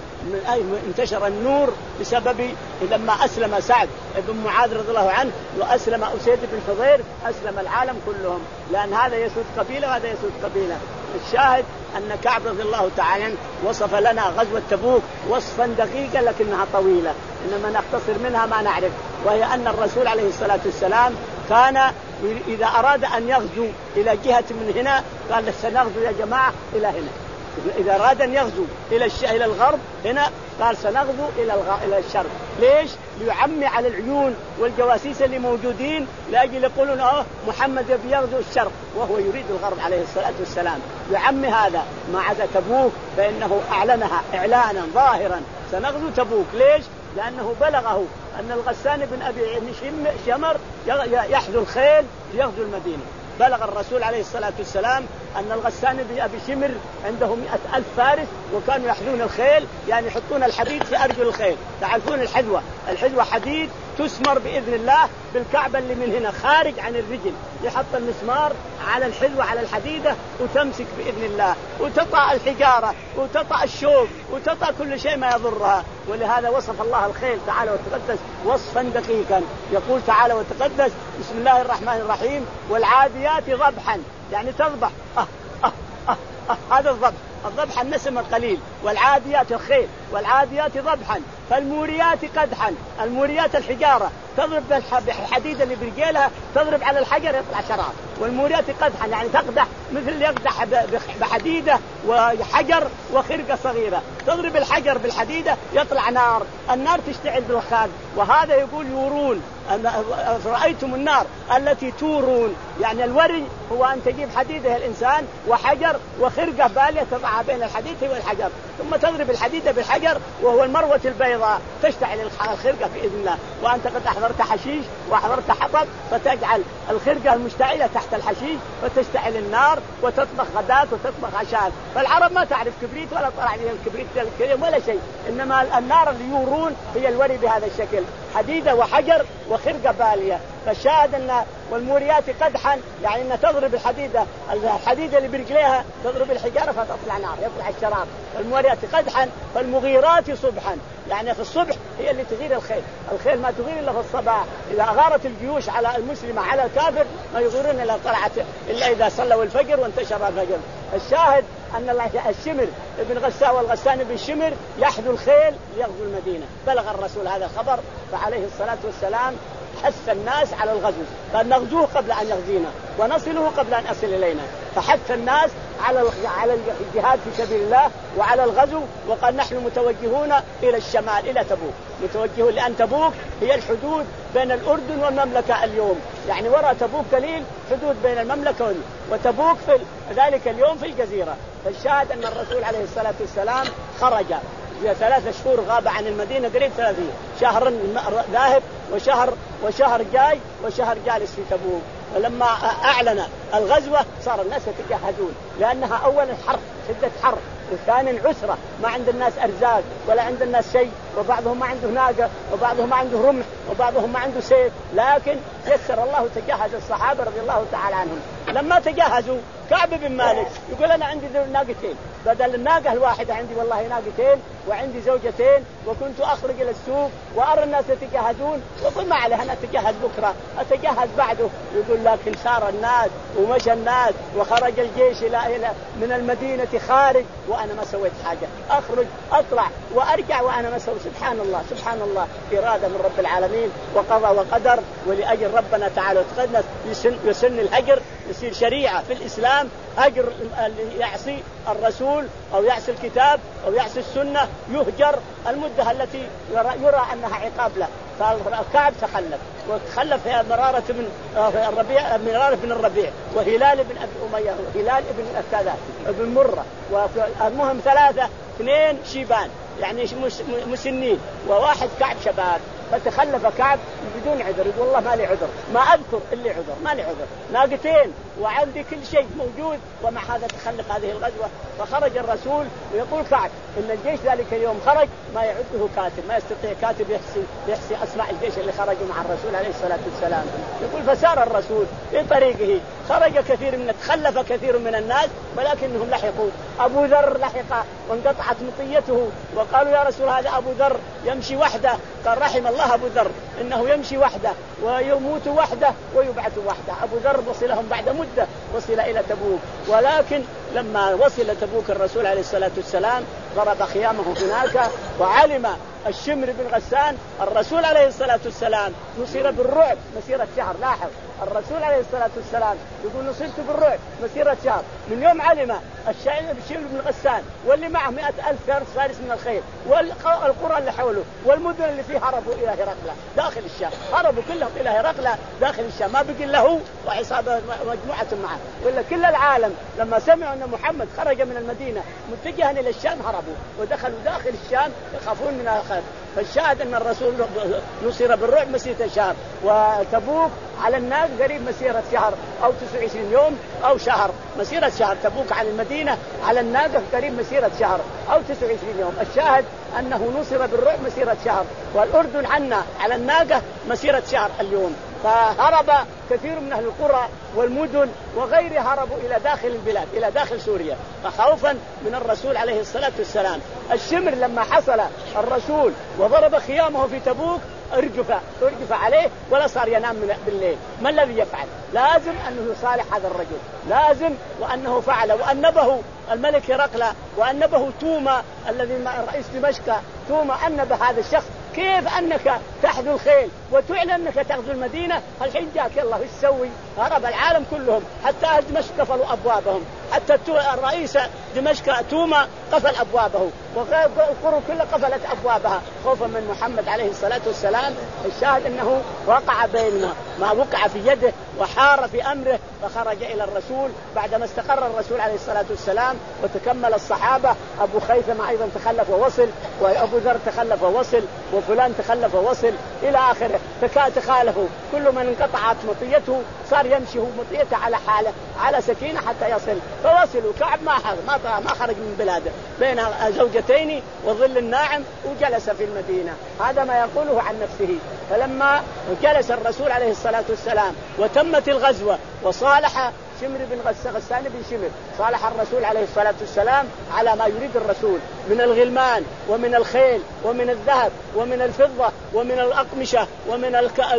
انتشر النور بسبب لما أسلم سعد بن معاذ رضي الله عنه وأسلم أسيد بن حضير أسلم العالم كلهم لأن هذا يسود قبيلة وهذا يسود قبيلة. الشاهد أن كعب رضي الله تعالى وصف لنا غزوة تبوك وصفا دقيقا لكنها طويلة إنما نختصر منها ما نعرف وهي أن الرسول عليه الصلاة والسلام كان إذا أراد أن يغزو إلى جهة من هنا قال سنغزو يا جماعة إلى هنا. إذا أراد أن يغزو إلى الش... إلى الغرب هنا قال سنغزو إلى الغ... إلى الشرق. ليش؟ ليعمي على العيون والجواسيس اللي موجودين لأجل يقولون أه محمد يبي يغزو الشرق وهو يريد الغرب عليه الصلاة والسلام. يعمي هذا ما عدا تبوك فإنه أعلنها إعلانا ظاهرا سنغزو تبوك. ليش؟ لأنه بلغه أن الغسان بن أبي شمر يحذو الخيل ليغزو المدينة. بلغ الرسول عليه الصلاة والسلام أن الغسان بن أبي شمر عندهم مئة ألف فارس وكانوا يحذون الخيل يعني يحطون الحديد في أرجل الخيل. تعرفون الحذوة الحذوة حديد تسمر بإذن الله بالكعبة اللي من هنا خارج عن الرجل يحط المسمار على الحذوة على الحديدة وتمسك بإذن الله وتطأ الحجارة وتطأ الشوك وتطأ كل شيء ما يضرها. ولهذا وصف الله الخيل تعالى وتقدس وصفا دقيقا. يقول تعالى وتقدس بسم الله الرحمن الرحيم والعاديات ضبحا يعني تضبح أه أه أه أه هذا الضبح الضبح النسم القليل، والعاديات الخيل، والعاديات ضبحا، فالموريات قدحا، الموريات الحجارة تضرب بالحديد اللي برجالها تضرب على الحجر يطلع شراب، والموريات قدحا يعني تقدح مثل اللي يقدح بحديدة وحجر وخرقة صغيرة، تضرب الحجر بالحديدة يطلع نار، النار تشتعل بالخاد. وهذا يقول يورون، رأيتم النار التي تورون، يعني الوري هو أن تجيب حديدة الإنسان وحجر وخرقة بالية تضعها بين الحديدة والحجر، ثم تضرب الحديدة بالحجر وهو المروة البيضاء تشتعل الخرقة بإذن الله. وأنت قد أحضرت حشيش وأحضرت حطب فتجعل الخرقة المشتعلة تحت الحشيش فتشتعل النار وتطبخ غداك وتطبخ عشاء. فالعرب ما تعرف كبريت ولا طلع عليها الكبريت الكريم ولا شيء، إنما النار اللي يورون هي الوري بهذا الشكل، حديدة وحجر وخرقة بالية. فالشاهد أن والموريات قدحا يعني أن تضرب الحديدة الحديدة اللي برجليها تضرب الحجارة فتطلع نار يطلع الشراب. والموريات قدحا فالمغيرات صبحا، يعني في الصبح هي اللي تغير الخيل، الخيل ما تغير إلا في الصباح. إذا أغارت الجيوش على المسلمة على الكافر ما يغيرون إلا طلعت إلا إذا صلوا الفجر وانتشر الفجر. الشاهد أن الشمر ابن غسان والغسان بن شمر يحذو الخيل ليغزو المدينة. بلغ الرسول هذا الخبر فعليه الصلاة والسلام حث الناس على الغزو، قال نغزوه قبل أن يغزينا ونصله قبل أن أصل إلينا. فحث الناس على على الجهاد في سبيل الله وعلى الغزو، وقال نحن متوجهون إلى الشمال إلى تبوك، متوجهون لأن تبوك هي الحدود بين الأردن والمملكة اليوم، يعني وراء تبوك قليل حدود بين المملكة واليوم. وتبوك في ذلك اليوم في الجزيرة. فالشاهد أن الرسول عليه الصلاة والسلام خرج في ثلاثة شهور غاب عن المدينة قريب ثلاثين شهر ذاهب وشهر وشهر جاي وشهر جالس في تبوك. ولما أعلن الغزوة صار الناس يتجهزون لأنها أولا حر شدة حر، وثانيا عسرة ما عند الناس أرزاق ولا عند الناس شيء، وبعضهم ما عنده ناقة وبعضهم ما عنده رمح وبعضهم ما عنده سيف، لكن يسر الله تجهز الصحابة رضي الله تعالى عنهم. لما تجهزوا كعب بن مالك يقول أنا عندي ناقتين بدل الناقة الواحدة، عندي والله ناقتين وعندي زوجتين وكنت أخرج إلى السوق وأرى الناس يتجهزون وقل ما عليه أنا أتجهز بكرة أتجهز بعده. يقول لكن سار الناس ومشى الناس وخرج الجيش إلى من المدينة خارج وأنا ما سويت حاجة، أخرج أطلع وأرجع وأنا ما سويت. سبحان الله سبحان الله، إرادة من رب العالمين وقضى وقدر. ولأجل ربنا تعالى وتقدس يسن, يسن الهجر يصير شريعة في الإسلام. هجر اللي يعصي الرسول أو يعصي الكتاب أو يعصي السنة يهجر المدة التي يرى, يرى أنها عقاب له. فالكعب تخلف وتخلف هي مرارة من الربيع مرارة بن الربيع وهلال بن أبي أمية وهلال بن كذا بن مرة، والمهم ثلاثة اثنين شيبان يعني مسنين وواحد كعب شباب. فتخلف كعب بدون عذر، يقول والله ما لي عذر، ما أذكر إلا عذر، ما لي عذر، ناقتين وعندي كل شيء موجود، ومع هذا تخلف هذه الغزوة. فخرج الرسول ويقول كعب إن الجيش ذلك اليوم خرج ما يعده كاتب، ما يستطيع كاتب يحصي يحصي أسماء الجيش اللي خرجوا مع الرسول عليه الصلاة والسلام. يقول فسار الرسول في طريقه، خرج كثير من تخلف كثير من الناس ولكنهم لحقوا. أبو ذر لحق وانقطعت مطيته وقالوا يا رسول هذا أبو ذر يمشي وحده، قال رحم الله أبو ذر إنه يمشي وحده ويموت وحده ويبعث وحده. أبو ذر وصلهم بعد مدة وصل إلى تبوك، ولكن لما وصل تبوك الرسول عليه الصلاة والسلام ضرب خيامه هناك وعلم الشمر بن غسان الرسول عليه الصلاة والسلام نصير بالرعب مسيرة شهر. لاحظ الرسول عليه الصلاة والسلام يقول نصرت بالرعب مسيرة شهر من يوم علم الشمر بن غسان واللي معه مئة ألف فارس من الخيل والقرى اللي حوله والمدن اللي فيه هربوا إلى هرقلة داخل الشام، هربوا كلهم إلى هرقلة داخل الشام، ما بقي له وعصابة مجموعة معه، ولا كل العالم لما سمعوا أن محمد خرج من المدينة متجها إلى الشام هربوا ودخلوا داخل الشام يخافون من الخير. فالشاهد أن الرسول نصر بالرعب مسيرة شهر، وتبوك على الناس قريب مسيرة شهر أو تسعة وعشرين يوم أو شهر، مسيرة شهر. تبوك على المدينة على الناقة قريب مسيرة شهر أو تسعة وعشرين يوم. الشاهد أنه نصر بالرعب مسيرة شهر، والأردن عنا على الناقة مسيرة شهر اليوم. فهرب كثير من أهل القرى والمدن وغيرها هربوا إلى داخل البلاد إلى داخل سوريا خوفا من الرسول عليه الصلاة والسلام. الشمر لما حصل الرسول وضرب خيامه في تبوك ارجف ارجف عليه ولا صار ينام بالليل. ما الذي يفعل؟ لازم أنه يصالح هذا الرجل، لازم، وأنه فعل. وأنبه الملك هرقل وأنبه توما الذي رئيس دمشق، توما أنب هذا الشخص كيف أنك تحذو الخيل وتعلن أنك تغزو المدينة؟ الحين جاك الله ايش تسوي؟ هرب العالم كلهم، حتى أهل دمشق قفلوا أبوابهم، حتى الرئيس دمشق توما قفل أبوابه، والقرى كلها قفلت أبوابها خوفا من محمد عليه الصلاة والسلام. الشاهد أنه وقع بينما ما وقع في يده وحار في أمره، فخرج إلى الرسول بعدما استقر الرسول عليه الصلاة والسلام وتكمل الصحابة. أبو خيثمة أيضا تخلف ووصل، وأبو ذر تخلف ووصل، وفلان تخلف ووصل إلى آخره. تخالفوا كل من انقطعت مطيته صار يمشي مطيته على حاله على سكينة حتى يصل، فوصلوا. كعب ما ما ما خرج من بلاده بين زوجتين وظل الناعم وجلس في المدينة. هذا ما يقوله عن نفسه. فلما جلس الرسول عليه الصلاة والسلام وتمت الغزوة وصالح شمر بن غسان بن شمر، صالح الرسول عليه الصلاة والسلام على ما يريد الرسول من الغلمان ومن الخيل ومن الذهب ومن الفضة ومن الأقمشة ومن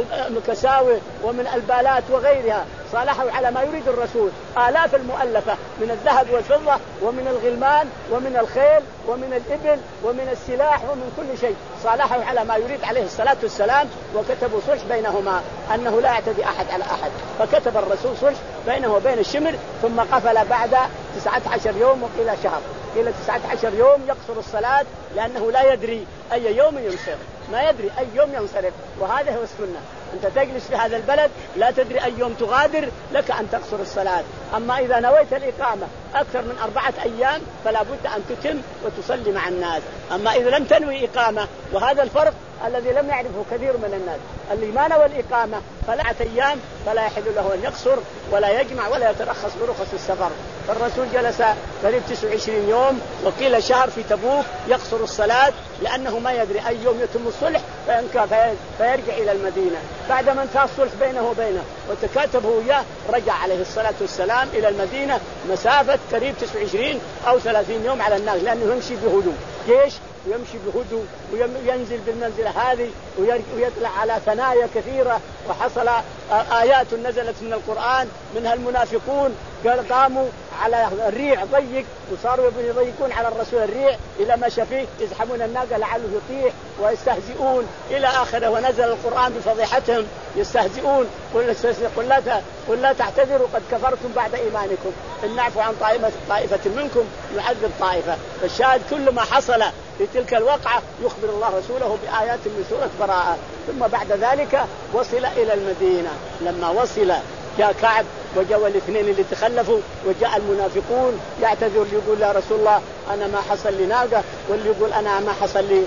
الكساوي ومن البالات وغيرها. صالحوا على ما يريد الرسول، آلاف المؤلفة من الذهب والفضة ومن الغلمان ومن الخيل ومن الإبل ومن السلاح ومن كل شيء. صالحوا على ما يريد عليه الصلاة والسلام، وكتبوا صلح بينهما أنه لا يعتدي أحد على أحد. فكتب الرسول صلح بينه وبين الشمر، ثم قفل بعد تسعة عشر يوم وقيل شهر، قيل تسعة عشر يوم يقصر الصلاة لأنه لا يدري أي يوم ينصرف، ما يدري أي يوم ينصرف. وهذا هو السنة، أنت تجلس في هذا البلد لا تدري أي يوم تغادر، لك أن تقصر الصلاة. أما إذا نويت الإقامة أكثر من أربعة أيام فلا بد أن تتم وتصلي مع الناس. أما إذا لم تنوي إقامة، وهذا الفرق الذي لم يعرفه كثير من الناس، اللي ما نوى الإقامة فلعت أيام فلا يحل له أن يقصر ولا يجمع ولا يترخص برخص السفر. فالرسول جلس قريب تسعة وعشرين يوم وقيل شهر في تبوك يقصر الصلاة، لأنه ما يدري أي يوم يتم الصلح فيرجع إلى المدينة. بعدما انتهى الصلح بينه وبينه وتكاتبه وياه، رجع عليه الصلاة والسلام إلى المدينة مسافة قريب تسعة وعشرين أو ثلاثين يوم على الناس، لأنه يمشي بهدوء، جيش ويمشي بهدوء وينزل بالمنزلة هذه ويطلع على ثنايا كثيرة. وحصل آيات نزلت من القرآن منها المنافقون قاموا على الريع ضيق وصاروا يضيقون على الرسول الريع إلى ما شفيه، يزحمون الناقة لعله يطيح ويستهزئون إلى آخره. ونزل القرآن بفضيحتهم يستهزئون، قل لا قل لا تعتذروا قد كفرتم بعد إيمانكم إن نعفو عن طائفة طائفة منكم نعذب طائفة. فالشاهد كل ما حصل في تلك الوقعة يخبر الله رسوله بآيات من سورة براءة. ثم بعد ذلك وصل إلى المدينة. لما وصل جاء كعب وجاء الاثنين اللي تخلفوا، وجاء المنافقون يعتذر، يقول يا رسول الله أنا ما حصل لي ناقة، واللي يقول أنا ما حصل لي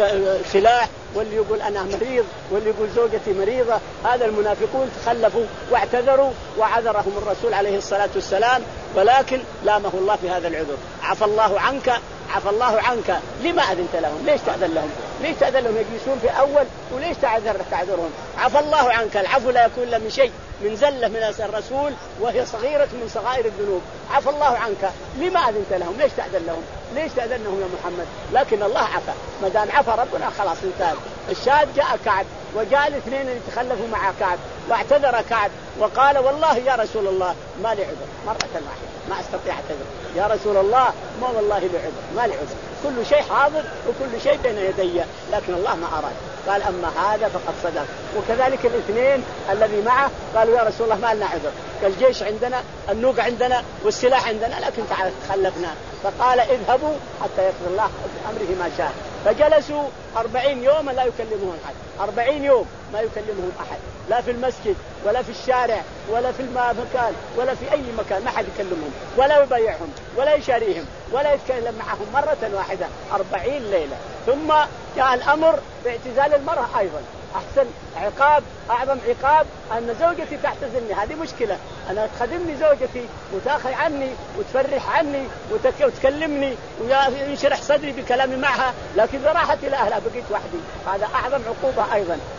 سلاح، واللي يقول أنا مريض، واللي يقول زوجتي مريضة. هذا المنافقون تخلفوا واعتذروا وعذرهم الرسول عليه الصلاة والسلام، ولكن لامه الله في هذا العذر. عفى الله عنك عفى الله عنك لما أذنت لهم؟ ليش تأذن لهم؟ ليش تأذن لهم يجلسون في أول وليش تعذر تعذرهم؟ عفى الله عنك. العفو لا يكون إلا من شيء، من زلة من الرسول وهي صغيرة من صغائر الذنوب. عفى الله عنك لما أذنت لهم؟ ليش تأذن لهم؟ ليش تأذنهم يا محمد؟ لكن الله عفى، ما دام عفى ربنا خلاص انتهى. الشاهد جاء كعب وجاء الاثنين اللي تخلفوا مع كعب واعتذر كعب وقال والله يا رسول الله ما لي عذر، مرة واحدة ما استطيع اعتذر يا رسول الله، ما والله لي عذر، ما لي عذر، كل شيء حاضر وكل شيء بين يدي، لكن الله ما أراد. قال أما هذا فقد صدق. وكذلك الاثنين الذي معه قالوا يا رسول الله ما لنا عذر، الجيش عندنا، النوق عندنا، والسلاح عندنا، لكن تخلفنا. فقال اذهبوا حتى يقضي الله بأمره ما شاء. فجلسوا أربعين يوما لا يكلمهم أحد، أربعين يوم ما يكلمهم أحد، لا في المسجد ولا في الشارع ولا في المكان ولا في أي مكان، ما حد يكلمهم ولا يبايعهم ولا يشاريهم ولا يتكلم معهم مرة واحدة، أربعين ليلة. ثم جاء الأمر باعتزال المرأة أيضا. أحسن عقاب، أعظم عقاب أن زوجتي تعتزلني، هذه مشكلة. أنا تخدمني زوجتي وتأخذ عني وتفرح عني وتكلمني وينشرح صدري بكلامي معها، لكن إذا راحت إلى أهلها بقيت وحدي، هذا أعظم عقوبة أيضا.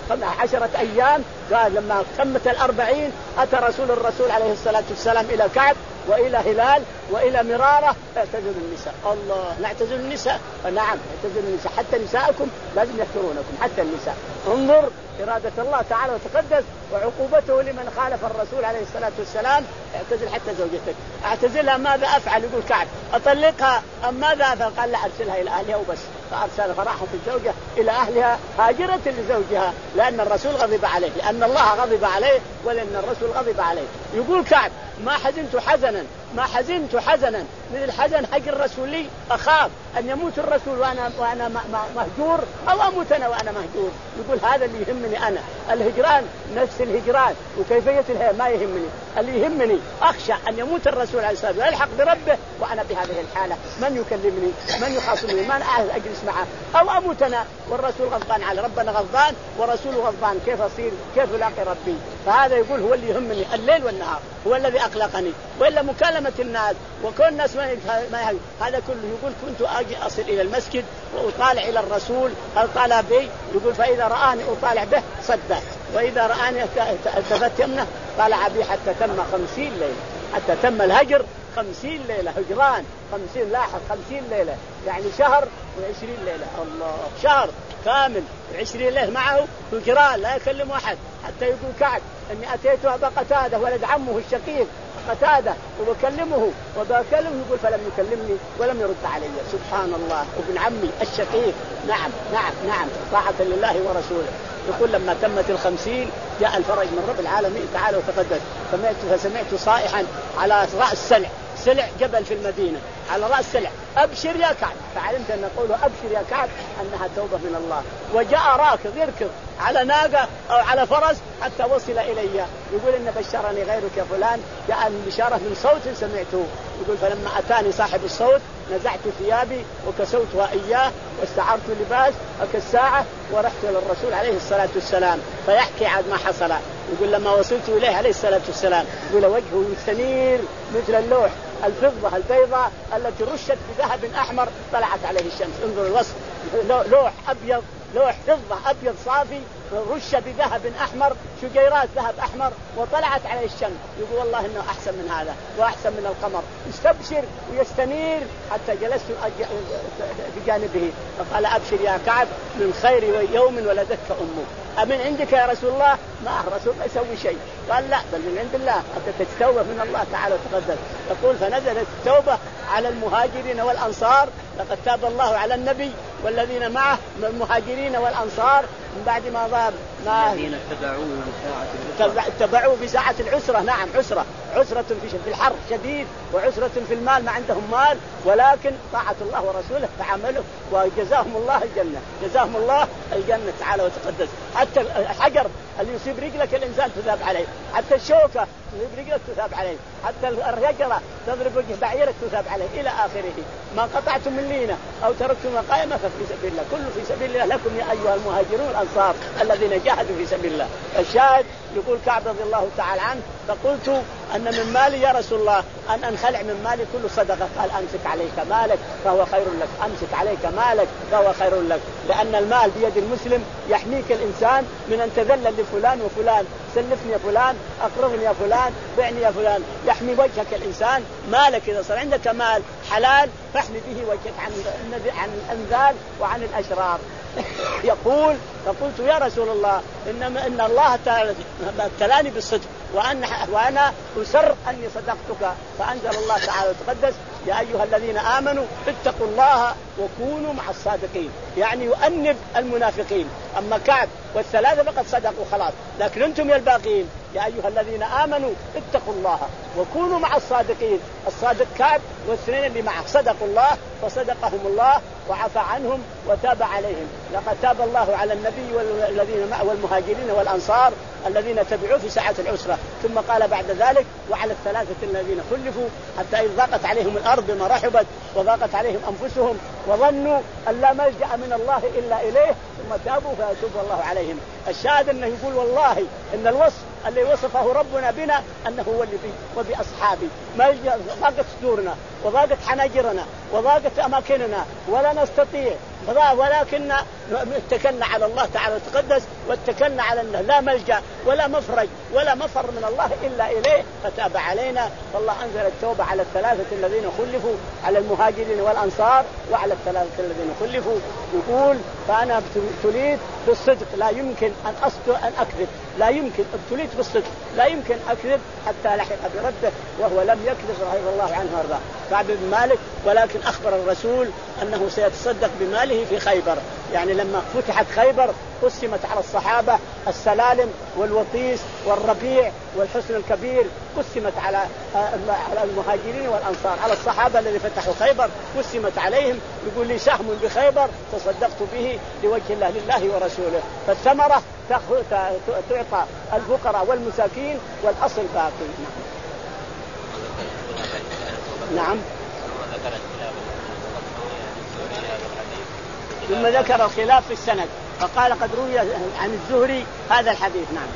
عشرة أيام. قال لما تمت الأربعين أتى رسول الرسول عليه الصلاة والسلام إلى كعب وإلى هلال وإلى مرارة اعتزلوا النساء. الله، نعتزل النساء؟ نعم اعتزلوا النساء، حتى نساءكم لازم يحترونكم، حتى النساء. انظر إرادة الله تعالى وتقدس وعقوبته لمن خالف الرسول عليه الصلاة والسلام. اعتزل حتى زوجتك. اعتزلها ماذا أفعل؟ يقول كعب أطلقها أم ماذا أفعل؟ قال لا، أرسلها إلى أهلها وبس. فأرسل فراحت الزوجة إلى أهلها هاجرة لزوجها، لأن الرسول غضب عليه، لأن الله غضب عليه ولأن الرسول غضب عليه. يقول كعب ما حزنت حزنا ما حزنت حزنا من الحزن حق الرسول لي، أخاف أن يموت الرسول وأنا وأنا مهجور أو أموت أنا وأنا مهجور. يقول هذا اللي يهمني أنا، الهجران نفس الهجران وكيفية الهجرة ما يهمني، اللي يهمني أخشى أن يموت الرسول عليه الصلاة والسلام ويلحق بربه وأنا بهذه الحالة، من يكلمني؟ من يخاصمني؟ من أجلس معه؟ أو أموت أنا والرسول غضبان على ربنا غضبان ورسوله غضبان، كيف أصير؟ كيف ألاقي ربي؟ فهذا يقول هو اللي يهمني الليل والنهار، هو الذي أقلقني، وإلا مكالمة الناس وكل الناس ما ما هذا كله. يقول كنت أجي أصل إلى المسجد وأطالع إلى الرسول هل طالع بي؟ يقول فإذا رآني أطالع به صدق، وإذا رآني التفت يمنه طالع بي، حتى تم خمسين ليلة، حتى تم الهجر خمسين ليلة هجران، خمسين لاحق خمسين ليلة، يعني شهر وعشرين ليلة. الله، شهر كامل وعشرين ليلة معه هجران لا يكلم أحد. حتى يقول كعب أني أتيت أبا قتادة ولد عمه الشقيق قتادة وبكلمه وبكلمه، يقول فلم يكلمني ولم يرد علي. سبحان الله، ابن عمي الشقيق. نعم نعم نعم، طاعة لله ورسوله. يقول لما تمت الخمسين جاء الفرج من رب العالمين تعالى وتقدس، سمعت فسمعت صائحا على رأس سلع سلع جبل في المدينة، على رأس سلع أبشر يا كعب، فعلمت أن نقوله أبشر يا كعب أنها توبة من الله. وجاء راكض يركض على ناقة أو على فرس حتى وصل إلي، يقول إن بشرني غيرك يا فلان، جاء البشارة من صوت سمعته. يقول فلما أتاني صاحب الصوت نزعت ثيابي وكسوتها إياه واستعرت لباس كالساعة ورحت إلى الرسول عليه الصلاة والسلام فيحكي عاد ما حصل. يقول لما وصلت إليه عليه الصلاة والسلام يقول وجهه مستنير مثل اللوح الفضة البيضاء التي رشت بذهب أحمر طلعت عليه الشمس. انظر الوصف، لوح أبيض، لوح فضة أبيض صافي رش بذهب أحمر، شجيرات ذهب أحمر وطلعت عليه الشمس. يقول والله إنه أحسن من هذا وأحسن من القمر، يستبشر ويستنير حتى جلست بجانبه فقال أبشر يا كعب من خير يوم ولدتك أمك. أمن عندك يا رسول الله؟ ما الرسول ما يسوي شيء. قال لا، بل من عند الله، حتى تتوبة من الله تعالى وتقدس. يقول فنزلت التوبة على المهاجرين والأنصار، لقد تاب الله على النبي والذين معه من المهاجرين والأنصار من بعد ما ضاب ما الذين اتبعوه اتبعوا في ساعة العسرة. نعم، عسرة عسرة في الحرب شديد وعسرة في المال، ما عندهم مال، ولكن طاعة الله ورسوله فعملوا وجزاهم الله الجنة، جزاهم الله الجنة تعالى وتقدس. حتى الحجر اللي يصيب رجلك الإنسان تذاب عليه، حتى الشوكة تصيب رجلك تذاب عليه، حتى الرجلة تضرب وجه بعيرك تذاب عليه إلى آخره. ما قطعتم من لينة أو تركتم قائمة ففي سبيل الله، كل في سبيل الله لكم يا أيها المهاجرون الأنصار الذين جاهدوا في سبيل الله. الشاهد يقول كعب رضي الله تعالى عنه فقلت أن من مالي يا رسول الله أن أنخلع من مالي كل صدقة. قال أمسك عليك مالك فهو خير لك، أمسك عليك مالك فهو خير لك، لأن المال بيد المسلم يحميك الإنسان من أن تذلل لفلان وفلان، سلفني يا فلان، أقرضني يا فلان، بعني يا فلان، يحمي وجهك الإنسان. مالك إذا صار عندك مال حلال فاحمي به وجهك عن عن الأنذال وعن الأشرار. يقول فقلت يا رسول الله إنما إن الله ابتلاني بالصدق وأن وأنا أسر أني صدقتك، فأنزل الله تعالى وتقدس يا أيها الذين آمنوا اتقوا الله وكونوا مع الصادقين، يعني يؤنب المنافقين. أما كعب والثلاثة فقد صدقوا خلاص، لكن أنتم يا الباقين يا أيها الذين آمنوا اتقوا الله وكونوا مع الصادقين. الصادق كعب والاثنين اللي معه صدقوا الله فصدقهم الله وعفى عنهم وتاب عليهم. لقد تاب الله على النبي والذين معه والمهاجرين والأنصار الذين تبعوه في ساعة العسرة. ثم قال بعد ذلك وعلى الثلاثة الذين خلفوا حتى إذ ضاقت عليهم الأرض بما رحبت وضاقت عليهم أنفسهم وظنوا أن لا ملجأ من الله إلا إليه ثم تابوا فيتوب الله عليهم. الشاهد أنه يقول والله إن الوصف اللي وصفه ربنا بنا أنه هو اللي بي وبأصحابي ضاقت صدورنا وضاقت حناجرنا وضاقت أماكننا ولا نستطيع ولكن اتكلنا على الله تعالى وتقدس، واتكلنا على أنه لا ملجأ ولا مفرج ولا مفر من الله إلا إليه فتاب علينا. فالله أنزل التوبة على الثلاثة الذين خلفوا، على المهاجرين والأنصار وعلى الثلاثة الذين خلفوا. يقول فأنا ابتليت بالصدق لا يمكن أن أصدق أن أكذب، لا يمكن ابتليت بالصدق لا يمكن أكذب حتى لحق بربه وهو لم يكذب رضي الله عنه وارضاه. كعب بن مالك ولكن أخبر الرسول أنه سيتصدق بماله في خيبر. يعني لما فتحت خيبر قسمت على الصحابة السلالم والوطيس والربيع والحسن الكبير، قسمت على على المهاجرين والأنصار. على الصحابة الذي فتحوا خيبر قسمت عليهم، يقول لي سهم بخيبر تصدقت به لوجه الله لله ورسوله. فالثمرة تعطى الفقراء والمساكين والأصل باقي. نعم. ثم ذكر الخلاف في السند فقال قد روي عن الزهري هذا الحديث. نعم.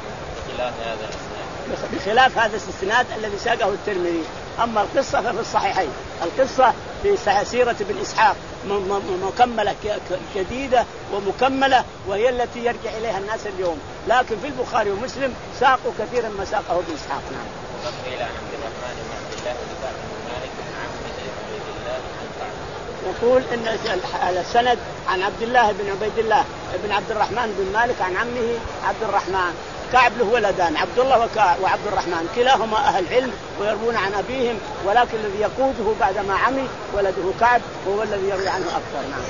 بخلاف هذا السند الذي ساقه الترمذي. أما القصة ففي الصحيحين. القصة في سيرة ابن إسحاق مكملة جديدة ومكملة، وهي التي يرجع إليها الناس اليوم. لكن في البخاري ومسلم ساقوا كثيرا ما ساقه ابن إسحاق. نعم. يقول إن السند عن عبد الله بن عبيد الله بن عبد الرحمن بن مالك عن عمه عبد الرحمن. كعب له ولدان عبد الله وعبد الرحمن، كلاهما أهل علم ويروون عن أبيهم، ولكن الذي يقوده بعدما عمي ولده كعب وهو الذي يروي عنه أكثر. نعم.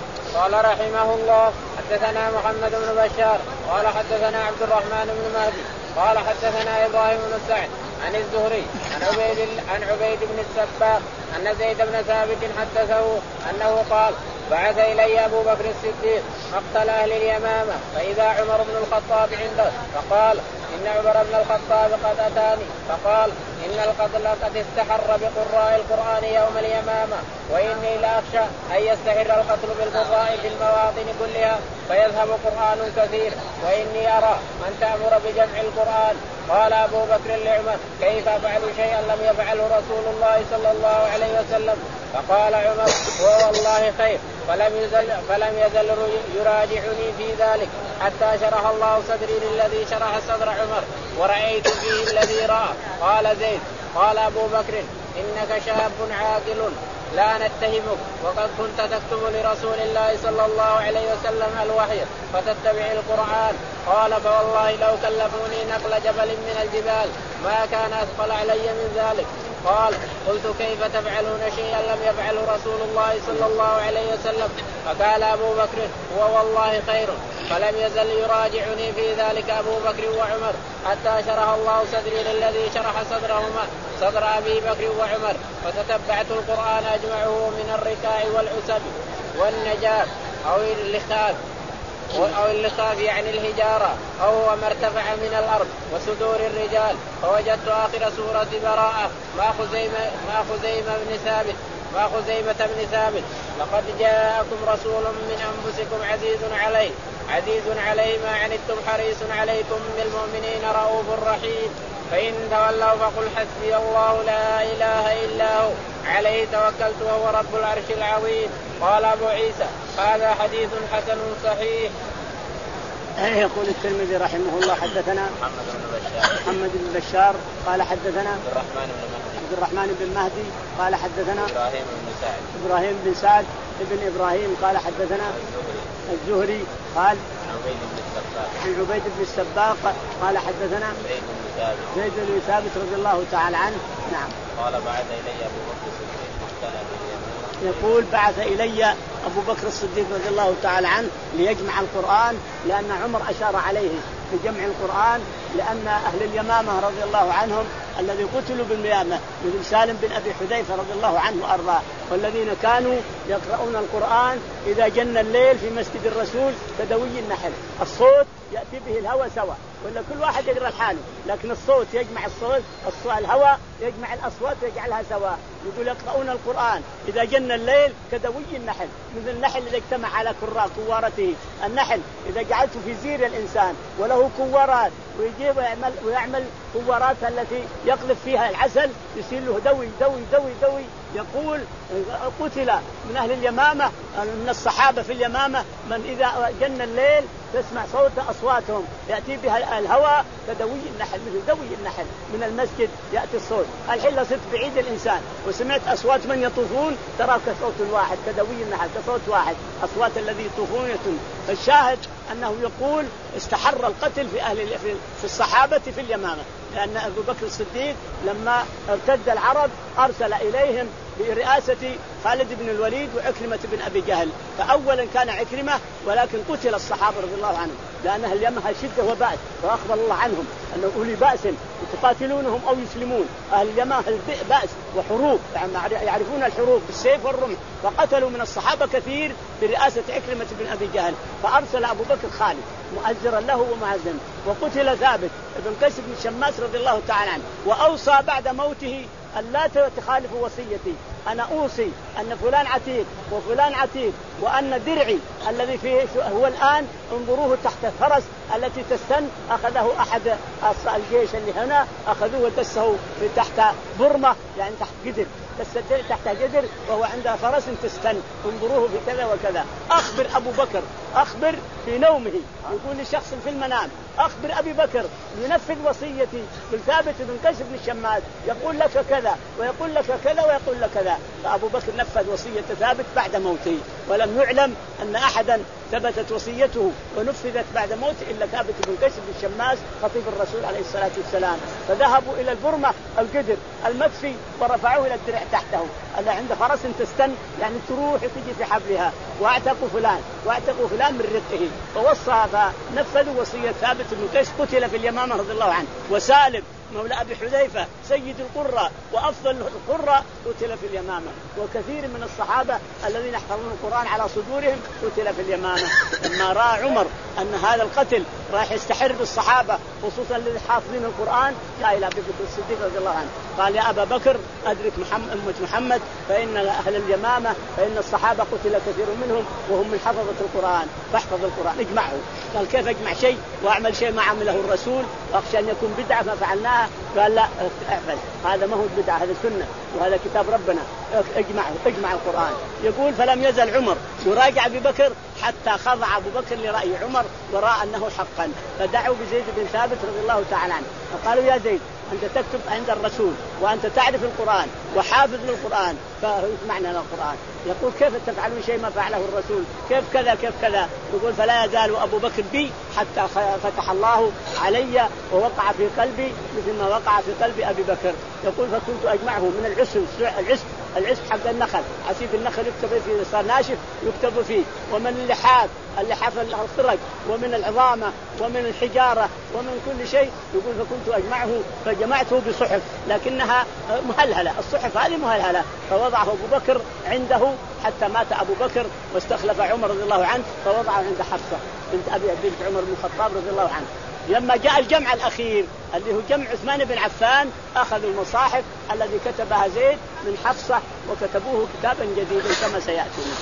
قال رحمه الله حدثنا محمد بن بشار قال حدثنا عبد الرحمن بن مهدي قال حدثنا إبراهيم بن سعد عن الزهري عن عبيد عن عبيد بن السباق أن زيد بن ثابت حدثه أنه قال بعث إلي أبو بكر الصديق مقتل أهل اليمامة فإذا عمر بن الخطاب عنده فقال إن عمر بن الخطاب قد أتاني فقال إن القتل قد استحر بقراء القرآن يوم اليمامة وإني لأخشى أن يستحر القتل بالقراء في المواطن كلها فيذهب قرآن كثير وإني أرى أن تأمر بجمع القرآن. قال أبو بكر لعمر كيف أفعل شيئا لم يفعله رسول الله صلى الله عليه وسلم؟ فقال عمر هو والله خير فلم يزل, فلم يزل يراجعني في ذلك حتى شرح الله صدري للذي شرح صدر عمر ورأيت فيه الذي رأى. قال زيد قال أبو بكر إنك شاب عاقل لا نتهمك وقد كنت تكتب لرسول الله صلى الله عليه وسلم الوحي فتتبع القرآن. قال فوالله لو كلفوني نقل جبل من الجبال ما كان أثقل علي من ذلك. قال قلت كيف تفعلون شيئا لم يفعله رسول الله صلى الله عليه وسلم؟ فقال أبو بكر هو والله خير فلم يزل يراجعني في ذلك أبو بكر وعمر حتى شرح الله صدري للذي شرح صدرهما صدر أبي بكر وعمر فتتبعت القرآن أجمعه من الركاع والعسب والنجاب أو اللخاف أو اللخاف يعني الهجارة أو هو ما ارتفع من الأرض وصدور الرجال فوجدت آخر سورة براءة ما خزيمة ما خزيمة بن ثابت ما خزيمة بن ثابت لقد جاءكم رسول من أنفسكم عزيز عليه عزيز عليه ما عنتم حريص عليكم بالمؤمنين رؤوف رحيم فإن تولوا فقل حسبي الله لا إله إلا هو عليه توكلت وهو رب العرش العظيم. قال أبو عيسى هذا حديث حسن صحيح. يقول الترمذي رحمه الله حدثنا محمد بن بشار محمد بن بشار قال حدثنا عبد الرحمن بن مهدي عبد الرحمن بن مهدي قال حدثنا إبراهيم بن سعد إبراهيم بن سعد ابن إبراهيم قال حدثنا الزهري قال عن عبيد بن السباق قال حدثنا زيد بن ثابت رضي الله تعالى عنه. نعم. قال بعث إلي أبو بكر الصديق مقتل يقول بعث إلي أبو بكر الصديق رضي الله تعالى عنه ليجمع القرآن لأن عمر أشار عليه بجمع القرآن لأن أهل اليمامة رضي الله عنهم الذي قتلوا بالميامة مثل سالم بن أبي حذيفة رضي الله عنه وأرضاه والذين كانوا يقرؤون القرآن إذا جن الليل في مسجد الرسول كدوي النحل الصوت يأتي به الهوى سوا ولا كل واحد يقرأ الحال لكن الصوت يجمع الصوت الهوى يجمع الأصوات ويجعلها سوا. يقول يقرؤون القرآن إذا جن الليل كدوي النحل مثل النحل إذا اجتمع على كوارته. النحل إذا جعلته في زير الإنسان وله كوارات ويجيب ويعمل, ويعمل كوارات التي يقذف فيها العسل يصير له دوي دوي دوي دوي يقول قتل من أهل اليمامة من الصحابة في اليمامة من إذا جن الليل تسمع صوت أصواتهم يأتي بها الهواء كدوي النحل، مثل دوي النحل من المسجد يأتي الصوت. الحين لو صرت بعيد الإنسان وسمعت أصوات من يطوفون ترى كصوت واحد كدوي النحل كصوت واحد، أصوات الذي يطوفون يتون. فالشاهد أنه يقول استحر القتل في أهل في الصحابة في اليمامة، لأن أبو بكر الصديق لما ارتد العرب أرسل إليهم برئاسة خالد بن الوليد وعكرمة بن أبي جهل. فأولا كان عكرمة ولكن قتل الصحابة رضي الله عنهم لأن أهل اليمن شدة وبأس، فأخبر الله عنهم أنه أولي بأس تقاتلونهم أو يسلمون. أهل اليمن بأس وحروب، يعني يعرفون الحروب بالسيف والرمح، فقتلوا من الصحابة كثير برئاسة عكرمة بن أبي جهل. فأرسل أبو بكر خالد مؤزرا له ومعزما، وقتل ثابت بن قيس بن شماس رضي الله تعالى عنه، وأوصى بعد موته أن لا تخالفوا وصيتي، أنا أوصي أن فلان عتيق وفلان عتيق، وأن درعي الذي فيه هو الآن انظروه تحت فرس التي تستن أخذه أحد الجيش اللي هنا أخذوه ودسه تحت برمة، يعني تحت قدر، بس تحت قدر وهو عنده فرس تستن، انظروه في كذا وكذا. أخبر أبو بكر، أخبر في نومه، يقول لشخص في المنام أخبر أبي بكر ينفذ وصيتي بالثابت بن قيس بن الشماس، يقول لك كذا ويقول لك كذا ويقول لك كذا. فأبو بكر نفذ وصية ثابت بعد موته، ولم يعلم أن أحدا ثبتت وصيته ونفذت بعد موته إلا ثابت بن قيس بن الشماس خطيب الرسول عليه الصلاة والسلام. فذهبوا إلى البرمة القدر المدفي ورفعوه إلى الدرع تحته، اللي عنده فرس تستن يعني تروح تجي في حبلها، واعتقوا فلان واعتقوا فلان من رقه. فوصى فنفذوا وصية ثابت بن قيس، قتل في اليمامة رضي الله عنه. وسالم مولى أبي حذيفة سيد القرى وأفضل القرى قتل في اليمامة. وكثير من الصحابة الذين يحفظون القرآن على صدورهم قتل في اليمامة. لما رأى عمر أن هذا القتل راح يستحر بالصحابة خصوصا الذين حافظين القرآن، جاء إلى أبي بكر الصديق رضي الله عنه قال يا أبا بكر أدرك محمد أمة محمد فإن أهل اليمامة فإن الصحابة قتل كثير منهم وهم من حفظة القرآن، فاحفظ القرآن اجمعه. قال كيف اجمع شيء وأعمل شيء ما عمله الرسول وأخشى أن يكون بدعة ما فعلناها؟ قال لا اعمل، هذا ما هو بدعة، هذا سنة وهذا كتاب ربنا، اجمعه اجمع القرآن. يقول فلم يزل عمر يراجع أبي بكر حتى خضع أبو بكر لرأي عمر ورأى أنه حقا، فدعوا بزيد بن ثابت رضي الله تعالى عنه فقالوا يا زيد أنت تكتب عند الرسول وأنت تعرف القرآن وحافظ للقرآن فمعنى القرآن. يقول كيف تفعلون شيء ما فعله الرسول؟ كيف كذا كيف كذا؟ يقول فلا يزال أبو بكر بي حتى فتح الله علي ووقع في قلبي مثل ما وقع في قلب أبي بكر. يقول فكنت أجمعه من العسل العسل العسب حق النخل، عسيب النخل يكتب فيه صار ناشف يكتب فيه، ومن اللحاف اللحاف الخرق، ومن العظامة ومن الحجارة ومن كل شيء. يقول فكنت أجمعه فجمعته بصحف لكنها مهلهلة، الصحف هذه مهلهلة، فوضعه أبو بكر عنده حتى مات أبو بكر واستخلف عمر رضي الله عنه فوضعه عند حفصة بنت أبي بنت عمر بن الخطاب رضي الله عنه. لما جاء الجمع الأخير اللي هو جمع عثمان بن عفان أخذوا المصاحف الذي كتبها زيد من حفصة وكتبوه كتابا جديدا كما سيأتينا.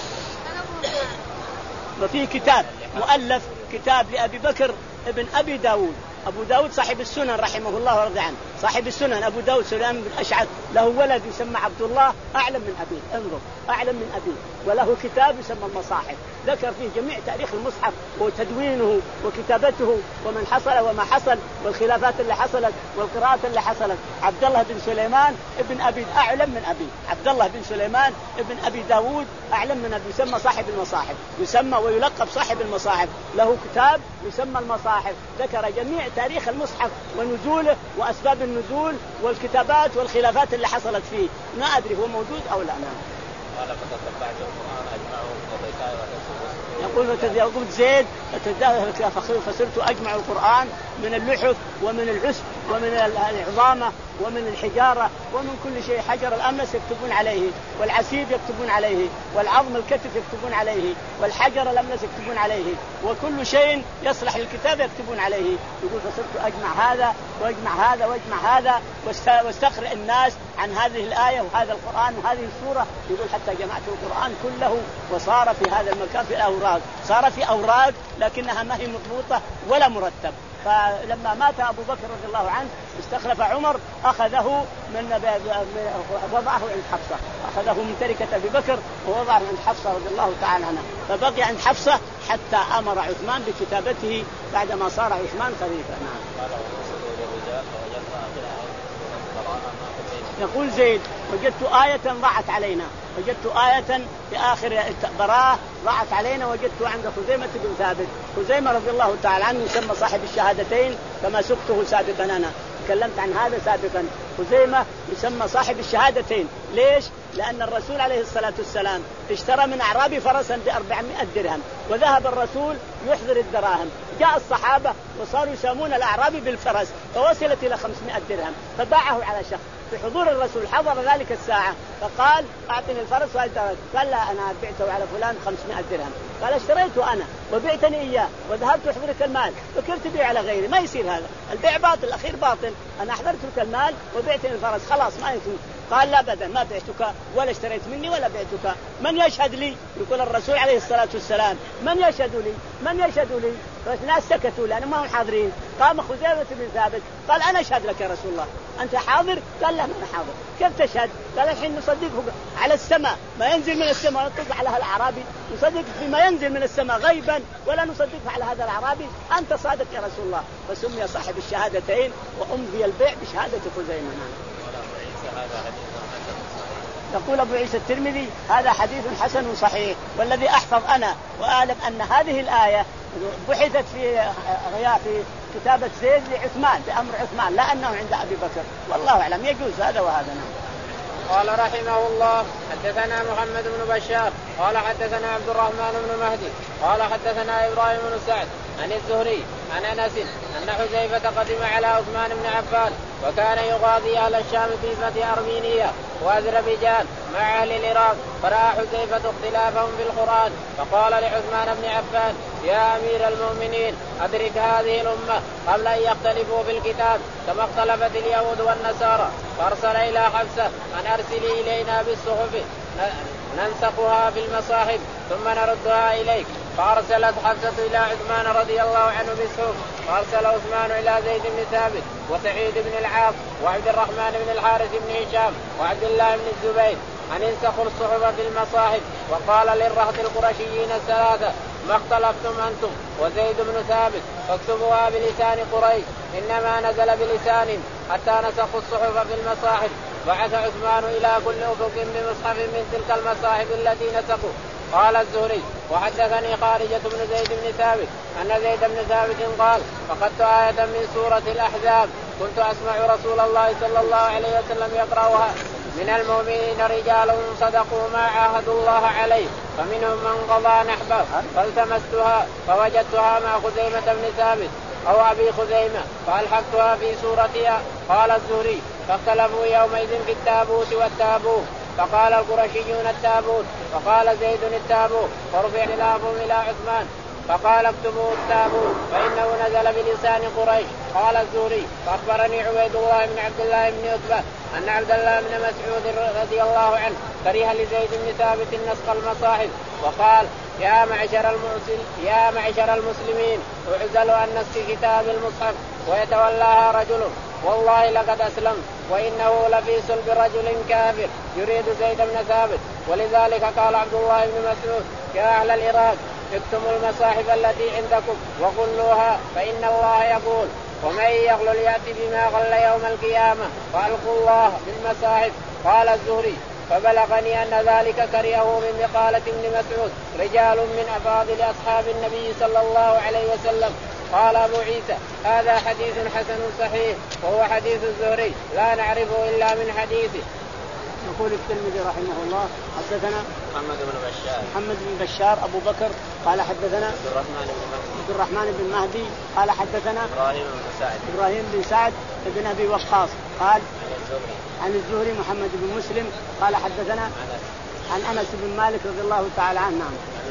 وفي كتاب مؤلف كتاب لأبي بكر ابن أبي داود، أبو داود صاحب السنن رحمه الله ورضي عنه، صاحب السنن أبو داود سليمان بن أشعث له ولد يسمى عبد الله أعلم من أبيه، انظر أعلم من أبيه، وله كتاب يسمى المصاحف ذكر فيه جميع تاريخ المصحف وتدوينه وكتابته ومن حصل وما حصل والخلافات اللي حصلت والقراءات اللي حصلت. عبد الله بن سليمان ابن أبي أعلم من أبيه، عبد الله بن سليمان ابن أبي داود أعلم من أبيه، يسمى صاحب المصاحف، يسمى ويلقب صاحب المصاحف، له كتاب يسمى المصاحف ذكر جميع تاريخ المصحف ونزوله وأسباب النزول والكتابات والخلافات اللي حصلت فيه. ما أدري هو موجود أو لا. قال فتتبعت القرآن أجمعه وضيكاي وحسن. يقول يقول زيد فصرت أجمع القرآن من اللحف ومن العسب ومن العظامة ومن الحجارة ومن كل شيء، حجر الأملس يكتبون عليه، والعسيب يكتبون عليه، والعظم الكتف يكتبون عليه، والحجر الأملس يكتبون عليه، وكل شيء يصلح للكتاب يكتبون عليه. يقول فصرت أجمع هذا وأجمع هذا وأجمع هذا واستقرئ الناس عن هذه الآية وهذا القرآن وهذه السورة. يقول حتى جمعت القرآن كله وصار في هذا المكان في أوراق، صار في أوراق لكنها ما هي مضبوطة ولا مرتب، فلما مات أبو بكر رضي الله عنه استخلف عمر أخذه من وضعه عند حفصة، أخذه من تركة أبي بكر ووضعه عند حفصة رضي الله تعالى عنها، فبقي عند حفصة حتى أمر عثمان بكتابته بعدما صار عثمان خليفة. نعم. يقول زيد وجدت آية ضاعت علينا، وجدت آية في آخر براءة ضاعت علينا، وجدت عند خزيمة بن ثابت. خزيمة رضي الله تعالى عنه يسمى صاحب الشهادتين كما سقته سابقا، أنا تكلمت عن هذا سابقا. خزيمة يسمى صاحب الشهادتين، ليش؟ لأن الرسول عليه الصلاة والسلام اشترى من أعرابي فرسا بأربعمائة درهم، وذهب الرسول يحضر الدراهم، جاء الصحابة وصاروا يسامون الأعرابي بالفرس فوصلت إلى خمسمائة درهم، فباعه على شخص في حضور الرسول، حضر ذلك الساعة فقال أعطني الفرس والدراهم، قال لا أنا بعته على فلان خمسمائة درهم، قال اشتريته أنا وبعتني إياه وذهبت أحضرك المال وكنت بيع على غيري، ما يصير هذا، البيع باطل، الأخير باطل، أنا أحضرتك المال وبعتني الفرس خلاص ما يصير. قال لا أبدا ما بعتك ولا اشتريت مني ولا بعتك، من يشهد لي؟ يقول الرسول عليه الصلاة والسلام من يشهد لي؟ من يشهد لي؟ فالناس سكتوا لأنهم ما هم حاضرين. قام خزيمة بن ثابت قال أنا أشهد لك يا رسول الله، أنت حاضر؟ قال لا أنا حاضر. كيف تشهد؟ قال الحين نصدقه على السماء، ما ينزل من السماء نطلق على الأعرابي، نصدق فيما ينزل من السماء غيبا ولا نصدقه على هذا الأعرابي، أنت صادق يا رسول الله. فسمي صاحب الشهادتين وأمضي البيع بشهادة خزيمة. يقول أبو عيسى الترمذي هذا حديث حسن صحيح، والذي أحفظ أنا وأعلم أن هذه الآية بحثت في في كتابة زيد لعثمان بأمر عثمان، لا أنه عند أبي بكر، والله أعلم يجوز هذا وهذا. قال رحمه الله حدثنا محمد بن بشار قال حدثنا عبد الرحمن بن مهدي قال حدثنا إبراهيم بن سعد عن الزهري عن أنس أن حذيفة قدم على عثمان بن عفان وكان يغاضي أهل الشام في فتح أرمينيا وأذربيجان مع أهل العراق، فرأى حذيفة اختلافهم في القرآن فقال لعثمان بن عفان يا أمير المؤمنين أدرك هذه الأمة قبل أن يختلفوا في الكتاب كما اختلفت اليهود والنصارى، فأرسل إلى حفصة أن أرسلي إلينا بالصحف ننسخها في المصاحف ثم نردها إليك، فأرسلت حفصة إلى عثمان رضي الله عنه بالصحف، فأرسل عثمان إلى زيد بن ثابت وسعيد بن العاص وعبد الرحمن بن الحارث بن هشام وعبد الله بن الزبير أن انسخوا الصحف في المصاحف، وقال للرهط القرشيين الثلاثة ما اختلفتم أنتم وزيد بن ثابت فاكتبوها بلسان قريش، إنما نزل بلسان حتى نسخوا الصحف في المصاحف. بعث عثمان إلى كل أفق بمصحف من تلك المصاحف التي نسخوا. قال الزهري وحدثني خارجة بن زيد بن ثابت أن زيد بن ثابت قال فقدت آية من سورة الأحزاب كنت أسمع رسول الله صلى الله عليه وسلم يقرأها من المؤمنين رجال صدقوا ما عاهدوا الله عليه فمنهم من قضى نحبه، فالتمستها فوجدتها مع خزيمة بن ثابت أو أبي خزيمة فألحقتها في سورتها. قال الزهري فاختلفوا يومئذ في التابوت والتابوت، فقال القرشيون التابوت وقال زيد التابوت، فرفع خلافهم إلى عثمان فقال اكتبوا التابوت فإنه نزل بلسان قريش. قال الزهري فأخبرني عبيد الله بن عبد الله بن عتبة أن عبد الله بن مسعود رضي الله عنه كره لزيد بن ثابت نسخ المصاحف وقال يا معشر المسلمين يا معشر المسلمين اعزلوا عن نسخ كتاب المصحف ويتولاها رجل والله لقد أسلم وإنه لفي صلب رجل كافر يريد زيد بن ثابت. ولذلك قال عبد الله بن مسعود يا أهل العراق اكتموا المصاحف التي عندكم وغلوها فإن الله يقول ومن يغلل يأتي بما غل يوم القيامة فألقوا الله بالمصاحف. قال الزهري فبلغني أن ذلك كرهه من مقالة ابن مسعود رجال من أفاضل أصحاب النبي صلى الله عليه وسلم. قال أبو عيسى هذا حديث حسن صحيح وهو حديث الزهري لا نعرفه إلا من حديثه. يقول الترمذي رحمه الله حدثنا محمد بن بشار محمد بن بشار أبو بكر قال حدثنا عبد الرحمن بن مهدي عبد الرحمن بن مهدي قال حدثنا إبراهيم بن سعد إبراهيم بن سعد بن أبي وقاص قال عن الزهري عن الزهري محمد بن مسلم قال حدثنا أنس عن أنس بن مالك رضي الله تعالى عنه أن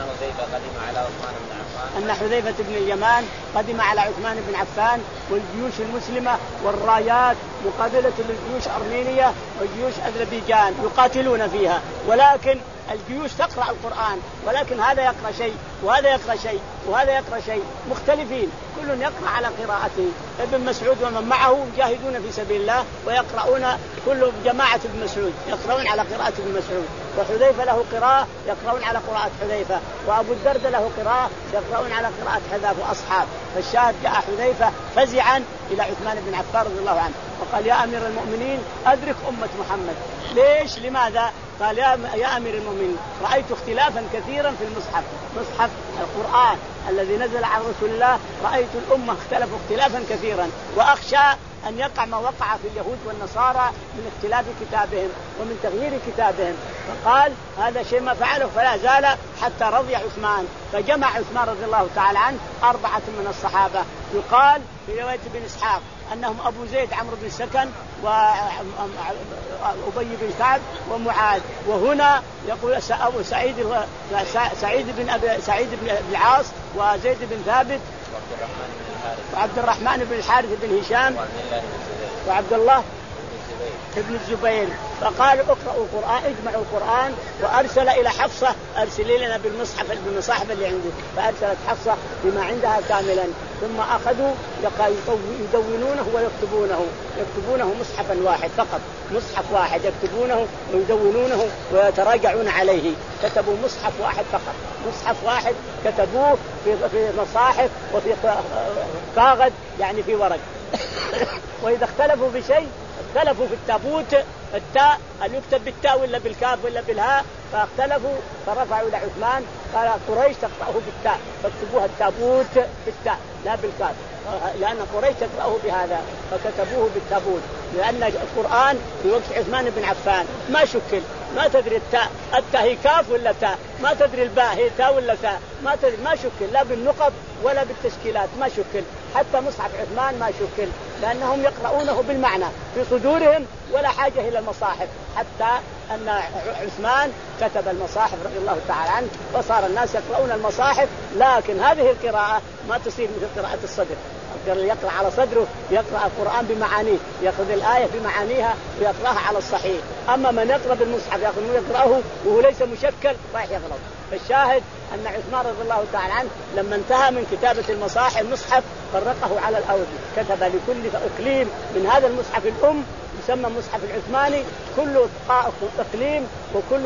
أن حذيفة قدم على عثمان بن عفان أن حذيفة بن اليمان قدم على عثمان بن عفان والجيوش المسلمة والرايات مقابلة للجيوش أرمينيا وجيوش أذربيجان يقاتلون فيها، ولكن الجيوش تقرأ القرآن، ولكن هذا يقرأ شيء وهذا يقرأ شيء وهذا يقرأ شيء مختلفين، كل يقرأ على قراءته. ابن مسعود ومن معه يجاهدون في سبيل الله ويقرؤون، كل جماعة ابن مسعود يقرؤون على قراءة ابن مسعود، وحذيفة له قراءة يقرؤون على قراءة حذيفة، وأبو الدرداء له قراءة يقرؤون على قراءة حذاف وأصحاب. فالشاهد جاء حذيفة فزعا إلى عثمان بن عفان رضي الله عنه وقال يا أمير المؤمنين أدرك أمة محمد. ليش؟ لماذا؟ قال يا, يا أمير المؤمنين رأيت اختلافا كثيرا في المصحف، مصحف القرآن الذي نزل على رسول الله، رأيت الأمة اختلفوا اختلافا كثيرا، وأخشى أن يقع ما وقع في اليهود والنصارى من اختلاف كتابهم ومن تغيير كتابهم. فقال هذا شيء ما فعله، فلا زال حتى رضي عثمان. فجمع عثمان رضي الله تعالى عنه أربعة من الصحابة، يقال في رواية بن إسحاق أنهم أبو زيد عمرو بن سكن وأبي بن كعب ومعاذ، وهنا يقول سعيد سعيد بن أبي سعيد بن العاص وزيد بن ثابت وعبد الرحمن بن الحارث بن هشام وعبد الله ابن الزبير. فقالوا اقرأوا القرآن، اجمعوا القرآن، وأرسل إلى حفصة أرسلي لنا بالمصحف بالمصاحف اللي عنده، فأرسلت حفصة بما عندها كاملا، ثم أخذوا يدونونه ويكتبونه، يكتبونه مصحفا واحد فقط، مصحف واحد يكتبونه ويدونونه ويتراجعون عليه، كتبوا مصحف واحد فقط، مصحف واحد كتبوه في في مصاحف وفي كاغذ يعني في ورق. وإذا اختلفوا بشيء اختلفوا في التابوت، التاء هل يكتب بالتاء ولا بالكاف ولا بالهاء، فاختلفوا فرفعوا إلى عثمان قال قريش تقرأه بالتاء فاكتبوها التابوت بالتاء لا بالكاف، لأن قريش تقرأه بهذا فكتبوه بالتابوت، لأن القرآن في وقت عثمان بن عفان ما شكل، ما تدري التاء التاء هي كاف ولا تاء، ما تدري الباء هي تاء ولا تاء، ما تدري، ما شكل لا بالنقط ولا بالتشكيلات، ما شكل، حتى مصحف عثمان ما شكل، لأنهم يقرؤونه بالمعنى في صدورهم ولا حاجة إلى المصاحف، حتى أن عثمان كتب المصاحف رضي الله تعالى عنه وصار الناس يقرؤون المصاحف، لكن هذه القراءة ما تصير مثل قراءة الصدر، يقرأ على صدره يقرأ القرآن بمعانيه، يأخذ الآية بمعانيها ويقرأها على الصحيح. أما من يقرأ بالمصحف يأخذ ويقرأه وهو ليس مشكل راح يغلط. فالشاهد أن عثمان رضي الله تعالى عنه لما انتهى من كتابة المصاحف المصحف فرقه على الأرض، كتب لكل إقليم من هذا المصحف الأم يسمى مصحف العثماني، كل إقليم وكل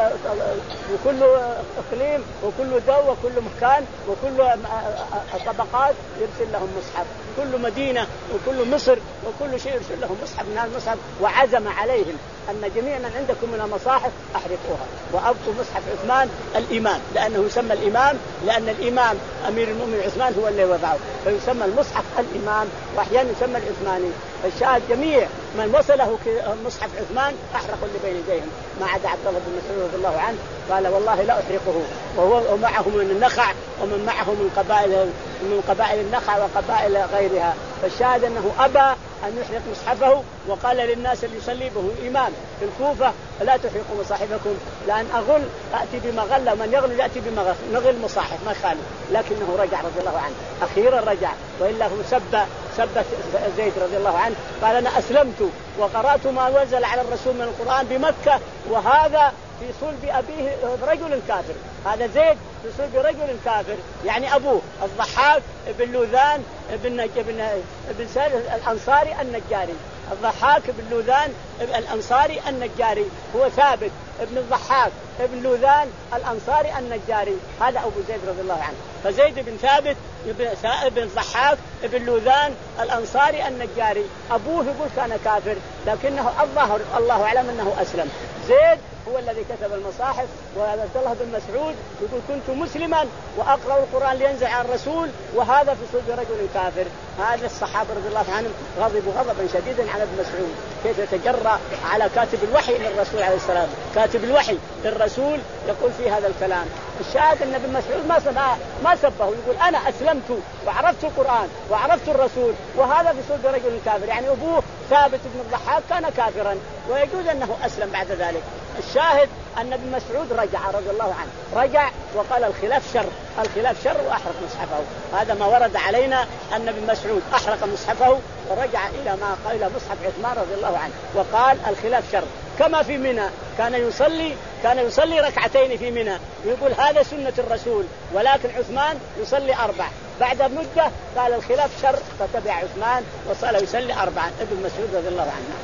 وكل إقليم وكل دو وكل مكان وكل طبقات يرسل لهم مصحف، كل مدينة وكل مصر وكل شيء يرسل لهم مصحف من هذا المصحف، وعزم عليهم أن جميع من عندكم من المصاحف أحرقوها وأبقوا مصحف عثمان الإمام، لأنه يسمى الإمام لأن الإمام أمير المؤمنين عثمان هو اللي وضعه، فيسمى المصحف الإمام وأحيانا يسمى العثماني. فالشاهد جميع من وصله مصحف عثمان أحرقوا اللي بين يديهم ما عدا عبد الله بن مسعود رضي الله عنه قال والله لا أحرقه، وهو ومعه من النخع ومن معه من قبائل من قبائل النخع وقبائل غيرها. فالشاهد أنه أبى أن يحرق مصحفه، وقال للناس اللي يصلي به إمام في الكوفة لا تحرقوا مصاحفكم لأن أغل أتي بمغلة، من يغل يأتي بمغل نغل مصاحف ما خالف، لكنه رجع رضي الله عنه أخيرا رجع، وإلا هو سب سب زيد رضي الله عنه قال أنا أسلمت وقرأت ما نزل على الرسول من القرآن بمكة وهذا في صلب أبيه رجل كافر، هذا زيد في صلب رجل كافر يعني أبوه الضحاك بن لوذان بن بن بن الأنصاري النجاري، الضحاك بن لوذان الأنصاري النجاري هو ثابت ابن الضحاك ابن لوذان الأنصاري النجاري، هذا أبو زيد رضي الله عنه. فزيد بن ثابت ابن الضحاك ابن لوذان الأنصاري النجاري، أبوه يقول كان كافر لكنه الظاهر الله أعلم أنه أسلم. زيد هو الذي كتب المصاحف، وعبد الله بن مسعود يقول كنت مسلما وأقرأ القرآن لينزل عن الرسول وهذا في صلب رجل كافر. هذا الصحابة رضي الله عنهم غضبوا غضبا شديدا على ابن مسعود كيف يتجرأ على كاتب الوحي للرسول عليه السلام، كاتب الوحي للرسول يقول في هذا الكلام. الشاهد أن ابن مسعود ما سبه ما سبه، يقول أنا أسلمت وعرفت القرآن وعرفت الرسول وهذا في صلب رجل كافر، يعني أبوه ثابت بن الضحاك كان كافرا ويجوز أنه أسلم بعد ذلك. الشاهد أن ابن مسعود رجع رضي الله عنه، رجع وقال الخلاف شر، الخلاف شر وأحرق مصحفه. هذا ما ورد علينا أن ابن مسعود أحرق مصحفه ورجع إلى ما قال مصحف عثمان رضي الله عنه وقال الخلاف شر. كما في منى كان يصلي كان يصلي ركعتين في منى ويقول هذا سنة الرسول، ولكن عثمان يصلي أربع. بعد مدة قال الخلاف شر فتبع عثمان وصلى يصلي أربعا. ابن مسعود رضي الله عنه.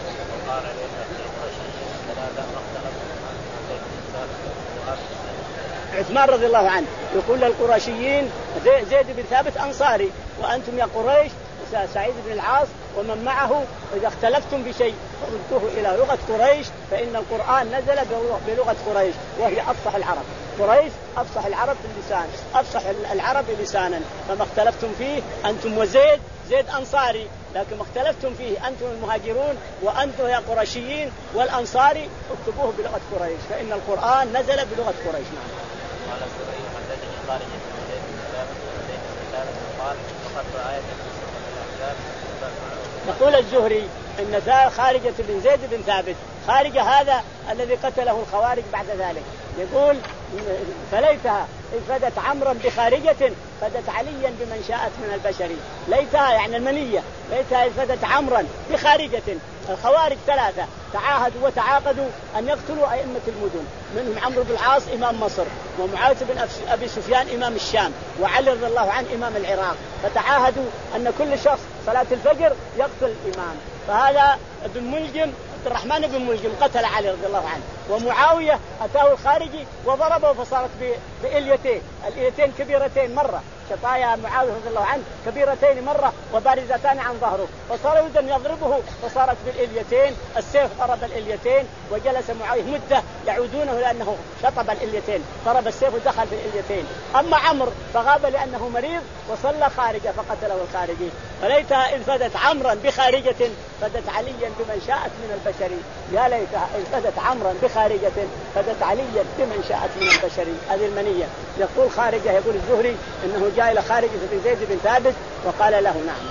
عثمان رضي الله عنه يقول للقرشيين زيد بن ثابت أنصاري وأنتم يا قريش سعيد بن العاص ومن معه إذا اختلفتم بشيء فردوه إلى لغة قريش فإن القرآن نزل بلغة قريش وهي أفصح العرب. قريش أفصح العرب في اللسان، أفصح العرب لسانا، فما اختلفتم فيه أنتم وزيد زيد أنصاري، لكن ما اختلفتم فيه أنتم المهاجرون وأنتم يا قرشيين والأنصاري اكتبوه بلغة قريش فإن القرآن نزل بلغة قريش. نعم. قال الزهري حدثني خالد بن زيد بن ثابت بن ثابت قال وقد آية الأحزاب. يقول الزهري إن خارجة بن زيد بن ثابت، خارجة هذا الذي قتله الخوارج بعد ذلك، يقول فليتها إذ فدت عمرا بخارجة فدت عليا بمن شاءت من البشر. ليتها يعني المنية، ليتها إذ فدت عمرا بخارجة. الخوارج ثلاثة تعاهدوا وتعاقدوا أن يقتلوا أئمة المدن، منهم عمرو بن العاص إمام مصر ومعاوية بن أبي سفيان إمام الشام وعلي رضي الله عنه إمام العراق، فتعاهدوا أن كل شخص صلاة الفجر يقتل الإمام. فهذا ابن ملجم عبد الرحمن بن ملجم قتل علي رضي الله عنه، ومعاوية أتاه الخارجي وضربه فصارت بإليتين، الإليتين كبيرتين مرة، شطايا معاوية رضي الله عنه كبيرتين مرة وبارزتان عن ظهره، فصار يدا يضربه فصارت بالإليتين، السيف ضرب الإليتين وجلس معاوية مدة يعودونه لأنه شطب الإليتين، ضرب السيف ودخل في الإليتين. أما عمرو فغاب لأنه مريض وصلى خارجه فقتله الخارجي. فليتها إذ فدت عمرا بخارجة فدت عليا بمن شاءت من البشر. يا ليتها إذ فدت عمرا بخارجة فدت عليا بمن شاءت من البشر. هذه المنية. يقول خارجة، يقول الزهري إنه جاء إلى خارجة بن زيد بن ثابت وقال له نعم.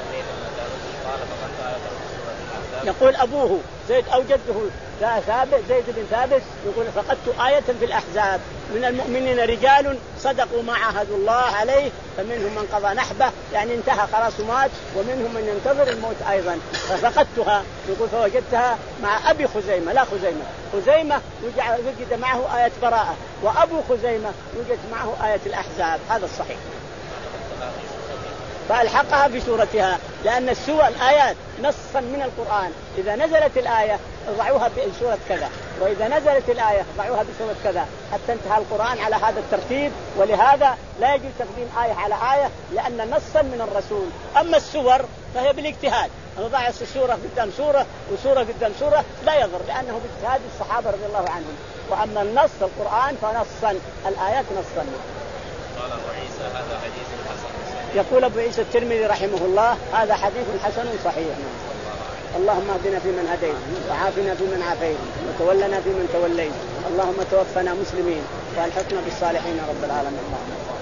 يقول أبوه زيد أو جده ثابت زيد بن ثابت يقول فقدت آية في الأحزاب من المؤمنين رجال صدقوا ما عاهدوا الله عليه فمنهم من قضى نحبه يعني انتهى خلاص مات، ومنهم من ينتظر الموت أيضا، ففقدتها. يقول فوجدتها مع أبي خزيمة، لا خزيمة خزيمة وجد معه آية براءة، وأبو خزيمة وجد معه آية الأحزاب. هذا الصحيح. فألحقها بسورتها لأن السور الآيات نصا من القرآن، إذا نزلت الآية ضعوها بسورة كذا، وإذا نزلت الآية ضعوها بسورة كذا، حتى انتهى القرآن على هذا الترتيب. ولهذا لا يجوز تقديم آية على آية لأن نصا من الرسول. أما السور فهي بالاجتهاد، نضع السورة قدام سورة وسورة قدام سورة لا يضر لأنه باجتهاد الصحابة رضي الله عنهم. وأما النص القرآن فنصا، الآيات نصا. قال أبو عيسى هذا حديث حسن. يقول أبو عيسى الترمذي رحمه الله هذا حديث حسن صحيح. اللهم اهدنا فيمن هديت وعافنا فيمن عافيت وتولنا فيمن توليت، اللهم توفنا مسلمين والحقنا بالصالحين رب العالمين.